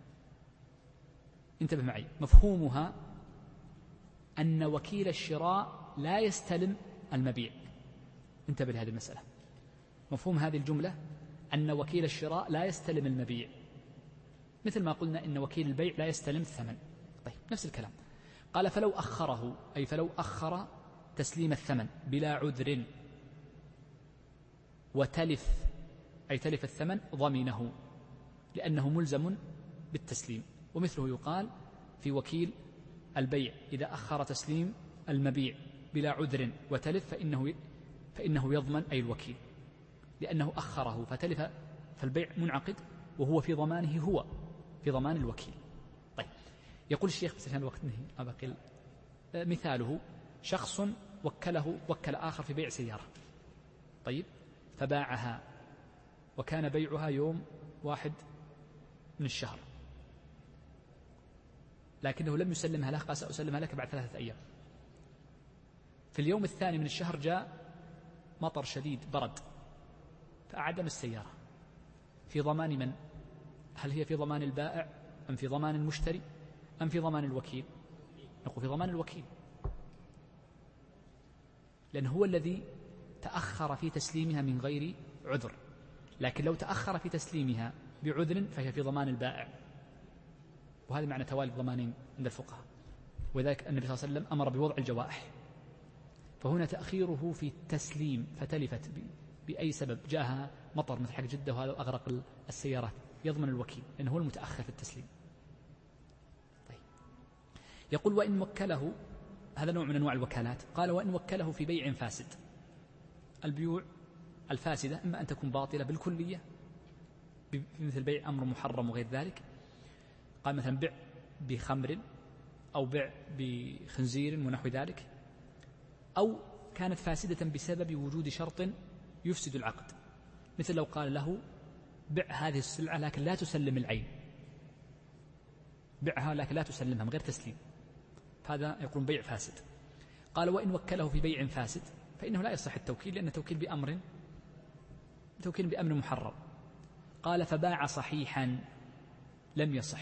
انتبه معي، مفهومها أن وكيل الشراء لا يستلم المبيع. انتبه لهذه المسألة، مفهوم هذه الجملة أن وكيل الشراء لا يستلم المبيع، مثل ما قلنا إن وكيل البيع لا يستلم الثمن. طيب نفس الكلام. قال فلو أخره، أي فلو أخر تسليم الثمن بلا عذر وتلف، أي تلف الثمن، ضمنه لأنه ملزم بالتسليم. ومثله يقال في وكيل البيع إذا أخر تسليم المبيع بلا عذر وتلف فإنه فإنه يضمن أي الوكيل، لأنه أخره فتلف، فالبيع منعقد وهو في ضمانه، هو في ضمان الوكيل. طيب يقول الشيخ بس عشان الوقت نهي أبقي، مثاله شخص وكله وكل آخر في بيع سيارة، طيب فباعها وكان بيعها يوم واحد من الشهر، لكنه لم يسلمها له، قال سأسلمها لك بعد ثلاثة أيام. في اليوم الثاني من الشهر جاء مطر شديد، برد، فأعدم السيارة، في ضمان من؟ هل هي في ضمان البائع أم في ضمان المشتري أم في ضمان الوكيل؟ نقول في ضمان الوكيل، لأن هو الذي تأخر في تسليمها من غير عذر، لكن لو تأخر في تسليمها بعذر فهي في ضمان البائع، وهذا معنى توالي الضمانين عند الفقهاء. وذلك النبي صلى الله عليه وسلم أمر بوضع الجوائح، فهنا تأخيره في التسليم فتلفت بأي سبب، جاءها مطر مثل حق جدة وهذا أغرق السيارات، يضمن الوكيل لأنه هو المتأخر في التسليم. طيب يقول وإن وكله، هذا نوع من أنواع الوكالات، قال وإن وكله في بيع فاسد، البيوع الفاسدة إما أن تكون باطلة بالكلية مثل بيع أمر محرم وغير ذلك، قال مثلا بيع بخمر أو بيع بخنزير ونحو ذلك، أو كانت فاسدة بسبب وجود شرط يفسد العقد، مثل لو قال له بع هذه السلعة لكن لا تسلم العين، بعها لكن لا تسلمها من غير تسليم، هذا يقول بيع فاسد. قال وإن وكله في بيع فاسد فإنه لا يصح التوكيل، لأن التوكيل بأمر توكيل بأمر محرم. قال فباع صحيحا لم يصح.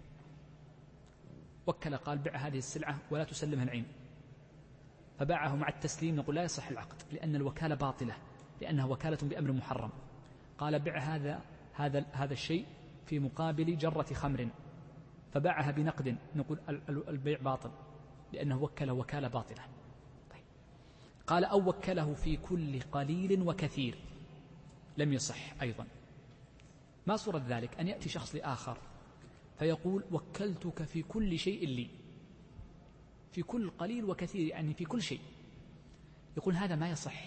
وكل قال بع هذه السلعة ولا تسلمها العين، فباعه مع التسليم، نقول لا يصح العقد لأن الوكالة باطلة، لأنها وكالة بأمر محرم. قال بع هذا هذا هذا الشيء في مقابل جرة خمر، فباعها بنقد، نقول البيع باطل لأنه وكله وكالة باطلة. طيب. قال أو وكله في كل قليل وكثير لم يصح أيضا. ما صورة ذلك؟ أن يأتي شخص لآخر فيقول وكلتك في كل شيء لي، في كل قليل وكثير، يعني في كل شيء. يقول هذا ما يصح،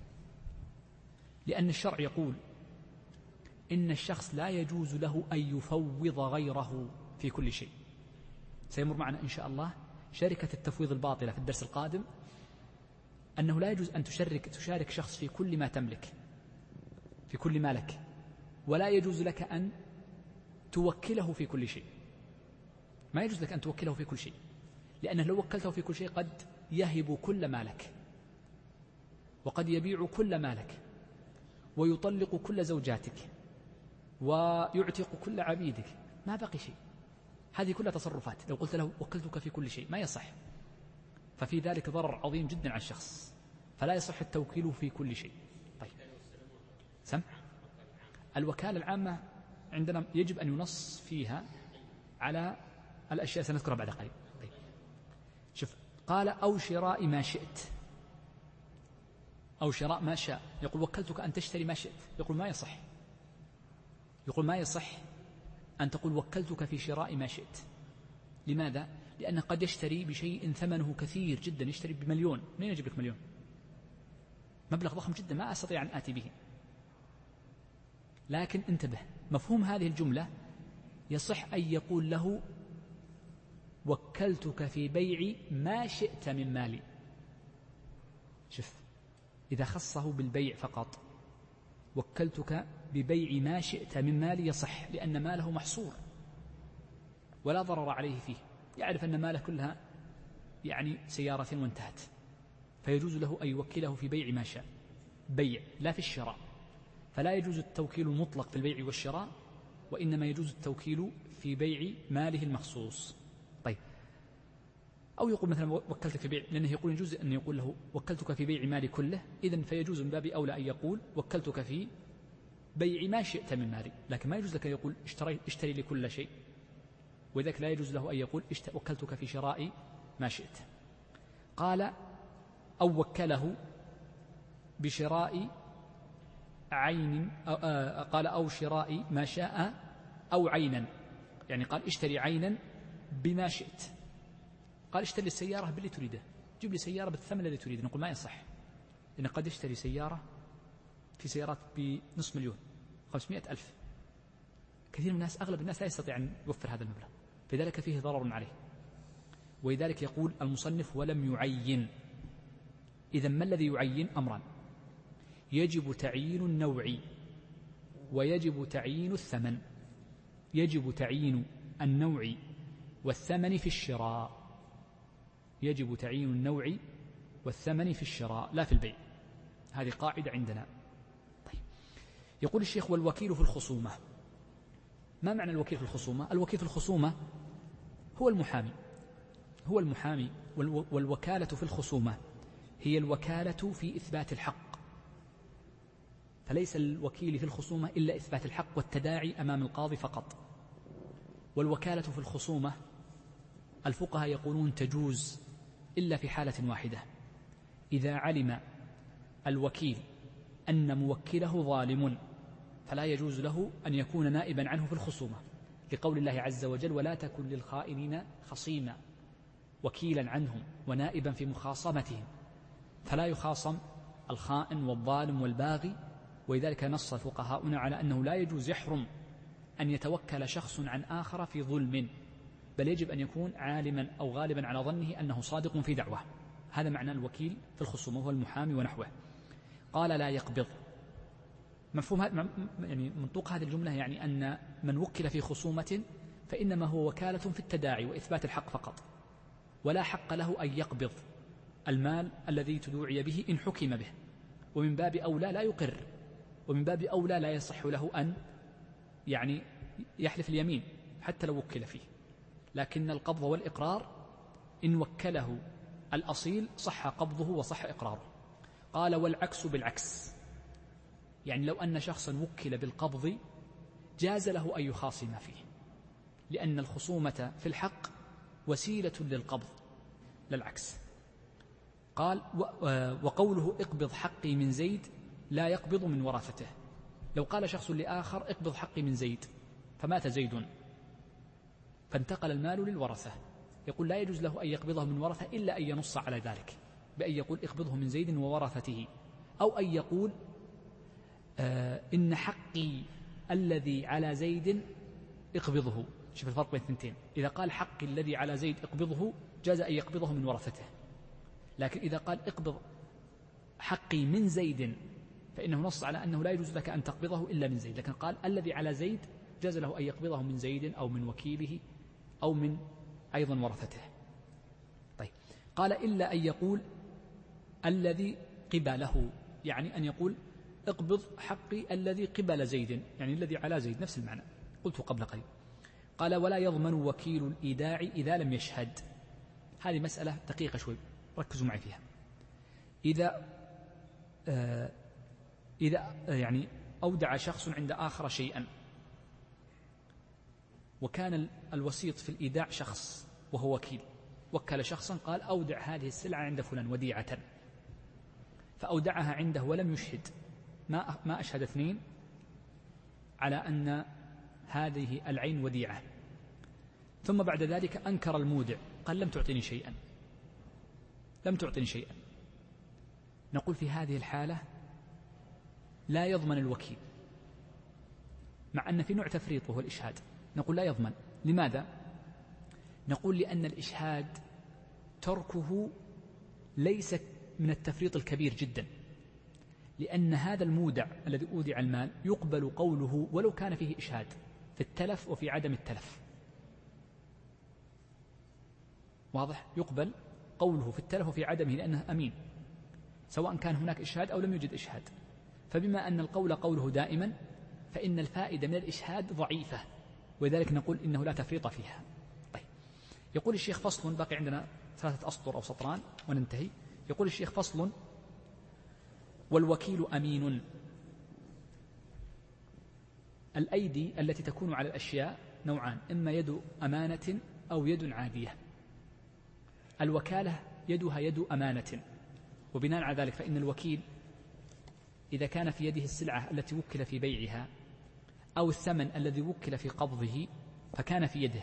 لأن الشرع يقول إن الشخص لا يجوز له أن يفوض غيره في كل شيء. سيمر معنا إن شاء الله شركة التفويض الباطلة في الدرس القادم، أنه لا يجوز أن تشارك تشارك شخص في كل ما تملك، في كل ما لك، ولا يجوز لك أن توكله في كل شيء. ما يجوز لك أن توكله في كل شيء، لأنه لو وكلته في كل شيء قد يهب كل مالك، وقد يبيع كل مالك، ويطلق كل زوجاتك، ويعتق كل عبيدك، ما بقي شيء. هذه كلها تصرفات لو قلت له وكلتك في كل شيء ما يصح، ففي ذلك ضرر عظيم جدا على الشخص، فلا يصح التوكيل في كل شيء. طيب. سمع. الوكالة العامة عندنا يجب أن ينص فيها على الأشياء سنذكرها بعد قليل. طيب. شوف، قال أو شراء ما شئت، أو شراء ما شاء. يقول وكلتك أن تشتري ما شئت، يقول ما يصح، يقول ما يصح أن تقول وكلتك في شراء ما شئت. لماذا؟ لأنه قد يشتري بشيء ثمنه كثير جدا، يشتري بمليون. منين يجيب لك مليون؟ مبلغ ضخم جدا ما أستطيع أن آتي به. لكن انتبه، مفهوم هذه الجملة يصح أن يقول له وكلتك في بيع ما شئت من مالي. شوف، إذا خصه بالبيع فقط، وكلتك ببيع ما شئت من مالي، يصح لأن ماله محصور ولا ضرر عليه فيه، يعرف أن ماله كلها يعني سيارة وانتهت، فيجوز له أن يوكله في بيع ما شاء، بيع لا في الشراء. فلا يجوز التوكيل المطلق في البيع والشراء، وإنما يجوز التوكيل في بيع ماله المخصوص. طيب. أو يقول مثلا وكلتك في بيع، لأنه يقول يجوز أن يقول له وكلتك في بيع مالي كله، إذن فيجوز من باب أولى أن يقول وكلتك في بيع ما شئت من مالي، لكن ما يجوز لك أن يقول اشتري, اشتري لي كل شيء، وذلك لا يجوز له أن يقول وكلتك في شراء ما شئت. قال أو وكله بشراء عين، أو قال أو شراء ما شاء أو عينا، يعني قال اشتري عينا بما شئت. قال اشتري السيارة باللي تريده، جيب لي سيارة بالثمن الذي تريده، نقول ما يصح، لأن قد يشتري سيارة في سيارات بنصف مليون، خمسمائة ألف. كثير من الناس، أغلب الناس لا يستطيع أن يوفر هذا المبلغ، فذلك فيه ضرر عليه. ولذلك يقول المصنف ولم يعين. إذن ما الذي يعين؟ أمران: يجب تعيين النوع، ويجب تعيين الثمن. يجب تعيين النوع والثمن في الشراء، يجب تعيين النوع والثمن في الشراء لا في البيع. هذه قاعدة عندنا. طيب. يقول الشيخ والوكيل في الخصومة. ما معنى الوكيل في الخصومة؟ الوكيل في الخصومة هو المحامي، هو المحامي. والوكالة في الخصومة هي الوكالة في إثبات الحق، فليس الوكيل في الخصومة إلا إثبات الحق والتداعي أمام القاضي فقط. والوكالة في الخصومة الفقهاء يقولون تجوز إلا في حالة واحدة: إذا علم الوكيل أن موكله ظالم فلا يجوز له أن يكون نائبا عنه في الخصومة، لقول الله عز وجل: ولا تكن للخائنين خصيما، وكيلا عنهم ونائبا في مخاصمتهم. فلا يخاصم الخائن والظالم والباغي. ولذلك نص فقهاؤنا على أنه لا يجوز، يحرم أن يتوكل شخص عن آخر في ظلم، بل يجب أن يكون عالما أو غالبا على ظنه أنه صادق في دعوة. هذا معنى الوكيل في الخصومة، وهو المحامي ونحوه. قال لا يقبض. مفهوم يعني منطوق هذه الجملة يعني أن من وكل في خصومة فإنما هو وكالة في التداعي وإثبات الحق فقط، ولا حق له أن يقبض المال الذي تدوعي به إن حكم به، ومن باب أولى لا يقر، ومن باب أولى لا يصح له أن يعني يحلف اليمين حتى لو وكل فيه. لكن القبض والإقرار إن وكله الأصيل صح قبضه وصح إقراره. قال والعكس بالعكس، يعني لو أن شخصا وكل بالقبض جاز له أن يخاصم فيه، لأن الخصومة في الحق وسيلة للقبض لا العكس. قال وقوله اقبض حقي من زيد لا يقبض من ورثته. لو قال شخص لآخر اقبض حقي من زيد فمات زيد فانتقل المال للورثة، يقول لا يجوز له أن يقبضه من ورثة إلا أن ينص على ذلك بأن يقول اقبضه من زيد وورثته، أو أن يقول آه إن حقي الذي على زيد اقبضه. شوف الفرق بين الثنتين، إذا قال حقي الذي على زيد اقبضه جاز أن يقبضه من ورثته، لكن إذا قال اقبض حقي من زيد فإنه نص على أنه لا يجوز لك أن تقبضه إلا من زيد، لكن قال الذي على زيد جاز له أن يقبضه من زيد أو من وكيله أو من أيضا ورثته. طيب قال إلا أن يقول الذي قبله، يعني أن يقول اقبض حقي الذي قبل زيد، يعني الذي على زيد، نفس المعنى قلت قبل قليل. قال ولا يضمن وكيل الإيداع إذا لم يشهد. هذه مسألة دقيقة شوي، ركزوا معي فيها. إذا آه إذا يعني أودع شخص عند آخر شيئا، وكان الوسيط في الإيداع شخص وهو وكيل، وكل شخصا قال أودع هذه السلعة عند فلان وديعة، فأودعها عنده ولم يشهد، ما ما أشهد اثنين على أن هذه العين وديعة، ثم بعد ذلك أنكر المودع قال لم تعطني شيئا لم تعطني شيئا نقول في هذه الحالة لا يضمن الوكيل، مع أن في نوع تفريط وهو الإشهاد، نقول لا يضمن. لماذا؟ نقول لأن الإشهاد تركه ليس من التفريط الكبير جدا، لأن هذا المودع الذي أودع المال يقبل قوله ولو كان فيه إشهاد في التلف وفي عدم التلف. واضح؟ يقبل قوله في التلف وفي عدمه لأنه أمين، سواء كان هناك إشهاد أو لم يوجد إشهاد. فبما أن القول قوله دائما فإن الفائدة من الإشهاد ضعيفة، ولذلك نقول إنه لا تفريط فيها. طيب يقول الشيخ فصل، باقي عندنا ثلاثة أسطر أو سطران وننتهي. يقول الشيخ فصل والوكيل أمين. الأيدي التي تكون على الأشياء نوعان، إما يد أمانة أو يد عادية. الوكالة يدها يد أمانة، وبناء على ذلك فإن الوكيل إذا كان في يده السلعة التي وكل في بيعها أو الثمن الذي وكل في قبضه فكان في يده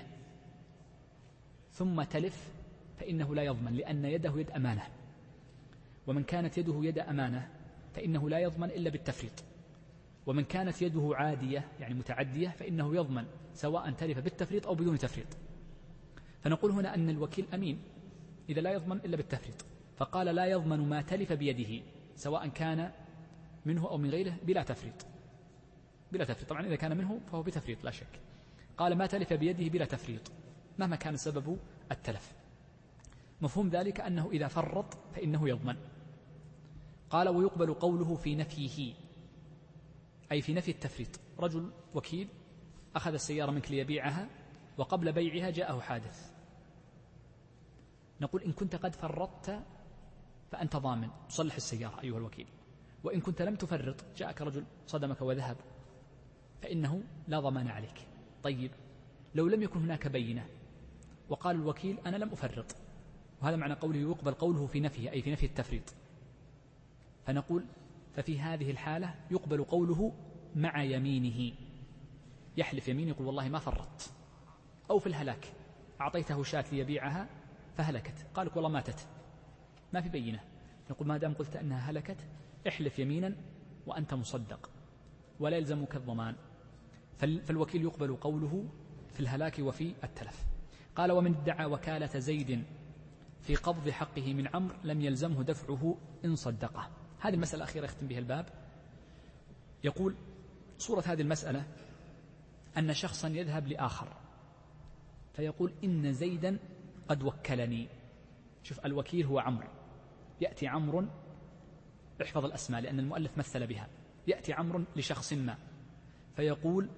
ثم تلف فإنه لا يضمن، لأن يده يد أمانة، ومن كانت يده يد أمانة فإنه لا يضمن إلا بالتفريط، ومن كانت يده عادية يعني متعدية فإنه يضمن سواء تلف بالتفريط أو بدون تفريط. فنقول هنا أن الوكيل أمين إذا لا يضمن إلا بالتفريط، فقال لا يضمن ما تلف بيده سواء كان منه أو من غيره بلا تفريط بلا تفريط طبعا إذا كان منه فهو بتفريط لا شك. قال ما تلف بيده بلا تفريط مهما كان سبب التلف. مفهوم ذلك أنه إذا فرط فإنه يضمن. قال ويقبل قوله في نفيه، أي في نفي التفريط. رجل وكيل أخذ السيارة منك ليبيعها وقبل بيعها جاءه حادث، نقول إن كنت قد فرطت فأنت ضامن تصلح السيارة أيها الوكيل، وإن كنت لم تفرط جاءك رجل صدمك وذهب فإنه لا ضمان عليك. طيب لو لم يكن هناك بينة وقال الوكيل أنا لم أفرط، وهذا معنى قوله يقبل قوله في نفيه أي في نفي التفريط، فنقول ففي هذه الحالة يقبل قوله مع يمينه، يحلف يمين يقول والله ما فرطت. أو في الهلاك أعطيته شاة ليبيعها فهلكت، قال لك والله ماتت ما في بينة، نقول ما دام قلت أنها هلكت احلف يمينا وأنت مصدق ولا يلزمك الضمان. فالوكيل يقبل قوله في الهلاك وفي التلف. قال ومن ادعى وكالة زيد في قبض حقه من عمرو لم يلزمه دفعه إن صدقه. هذه المسألة الأخيرة يختم بها الباب. يقول صورة هذه المسألة أن شخصا يذهب لآخر فيقول إن زيدا قد وكلني. شوف الوكيل هو عمرو، يأتي عمرو، احفظ الأسماء لأن المؤلف مثل بها، يأتي عمرو لشخص ما فيقول،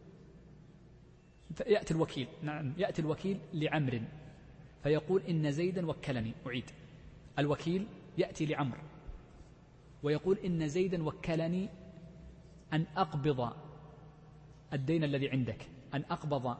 يأتي الوكيل نعم يأتي الوكيل لعمر فيقول إن زيدا وكلني. أعيد، الوكيل يأتي لعمر ويقول إن زيدا وكلني أن أقبض الدين الذي عندك، أن أقبض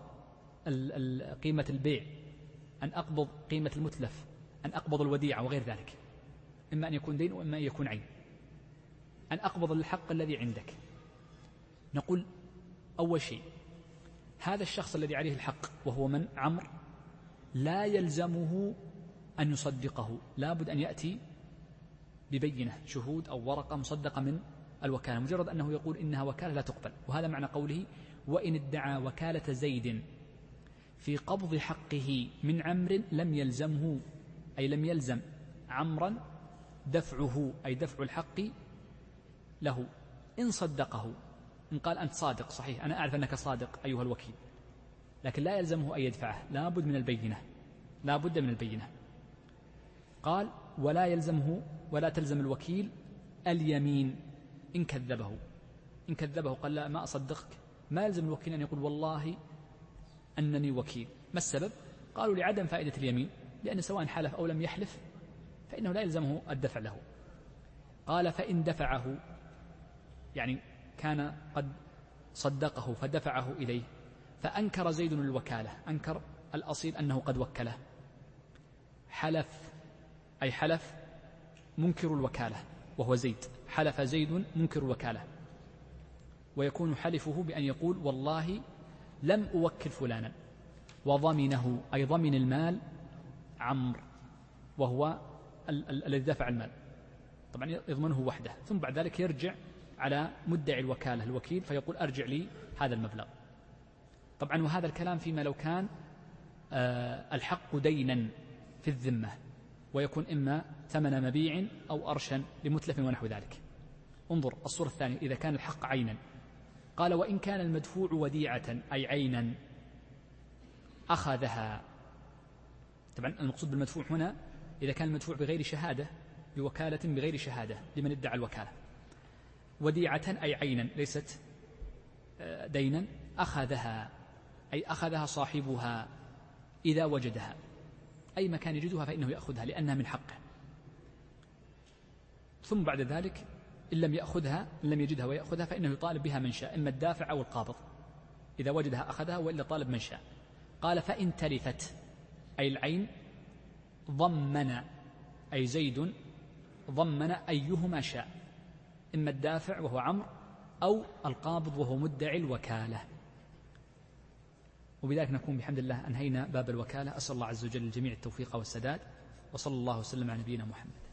قيمة البيع، أن أقبض قيمة المتلف، أن أقبض الوديعة وغير ذلك، إما أن يكون دين وإما أن يكون عين، أن أقبض الحق الذي عندك. نقول أول شيء هذا الشخص الذي عليه الحق وهو من؟ عمرو، لا يلزمه أن يصدقه، لا بد أن يأتي ببينة، شهود أو ورقة مصدقة من الوكالة. مجرد أنه يقول إنها وكالة لا تقبل. وهذا معنى قوله وإن ادعى وكالة زيد في قبض حقه من عمرو لم يلزمه، أي لم يلزم عمرا دفعه، أي دفع الحق له إن صدقه. إن قال أنت صادق صحيح، أنا أعرف أنك صادق أيها الوكيل، لكن لا يلزمه أن يدفعه، لا بد من البينة، لا بد من البينة. قال ولا يلزمه ولا تلزم الوكيل اليمين إن كذبه. إن كذبه قال لا ما أصدقك، ما يلزم الوكيل أن يقول والله أنني وكيل. ما السبب؟ قالوا لعدم فائدة اليمين، لأن سواء حلف أو لم يحلف فإنه لا يلزمه الدفع له. قال فإن دفعه، يعني كان قد صدقه فدفعه إليه، فأنكر زيد الوكالة، أنكر الأصيل أنه قد وكله، حلف، أي حلف منكر الوكالة وهو زيد، حلف زيد منكر الوكالة، ويكون حلفه بأن يقول والله لم أوكل فلانا، وضمنه أي ضمن المال عمرو وهو الذي دفع المال، طبعا يضمنه وحده، ثم بعد ذلك يرجع على مدعي الوكالة الوكيل فيقول أرجع لي هذا المبلغ. طبعا وهذا الكلام فيما لو كان الحق دينا في الذمة، ويكون إما ثمن مبيع أو أرشا لمتلف ونحو ذلك. انظر الصورة الثانية، إذا كان الحق عينا. قال وإن كان المدفوع وديعة أي عينا أخذها. طبعا المقصود بالمدفوع هنا إذا كان المدفوع بغير شهادة، بوكالة بغير شهادة لمن ادعى الوكالة. وديعة أي عينا ليست دينا، أخذها أي أخذها صاحبها إذا وجدها، أي مكان يجدها فإنه يأخذها لأنها من حقه. ثم بعد ذلك إن لم يأخذها، إن لم يجدها ويأخذها فإنه يطالب بها من شاء، إما الدافع أو القابض، إذا وجدها أخذها وإلا طالب من شاء. قال فإن تلفت أي العين ضمن، أي زيد ضمن أيهما شاء، إما الدافع وهو عمرو أو القابض وهو مدعي الوكالة. وبذلك نكون بحمد الله أنهينا باب الوكالة. أسأل الله عز وجل الجميع التوفيق والسداد، وصلى الله وسلم على نبينا محمد.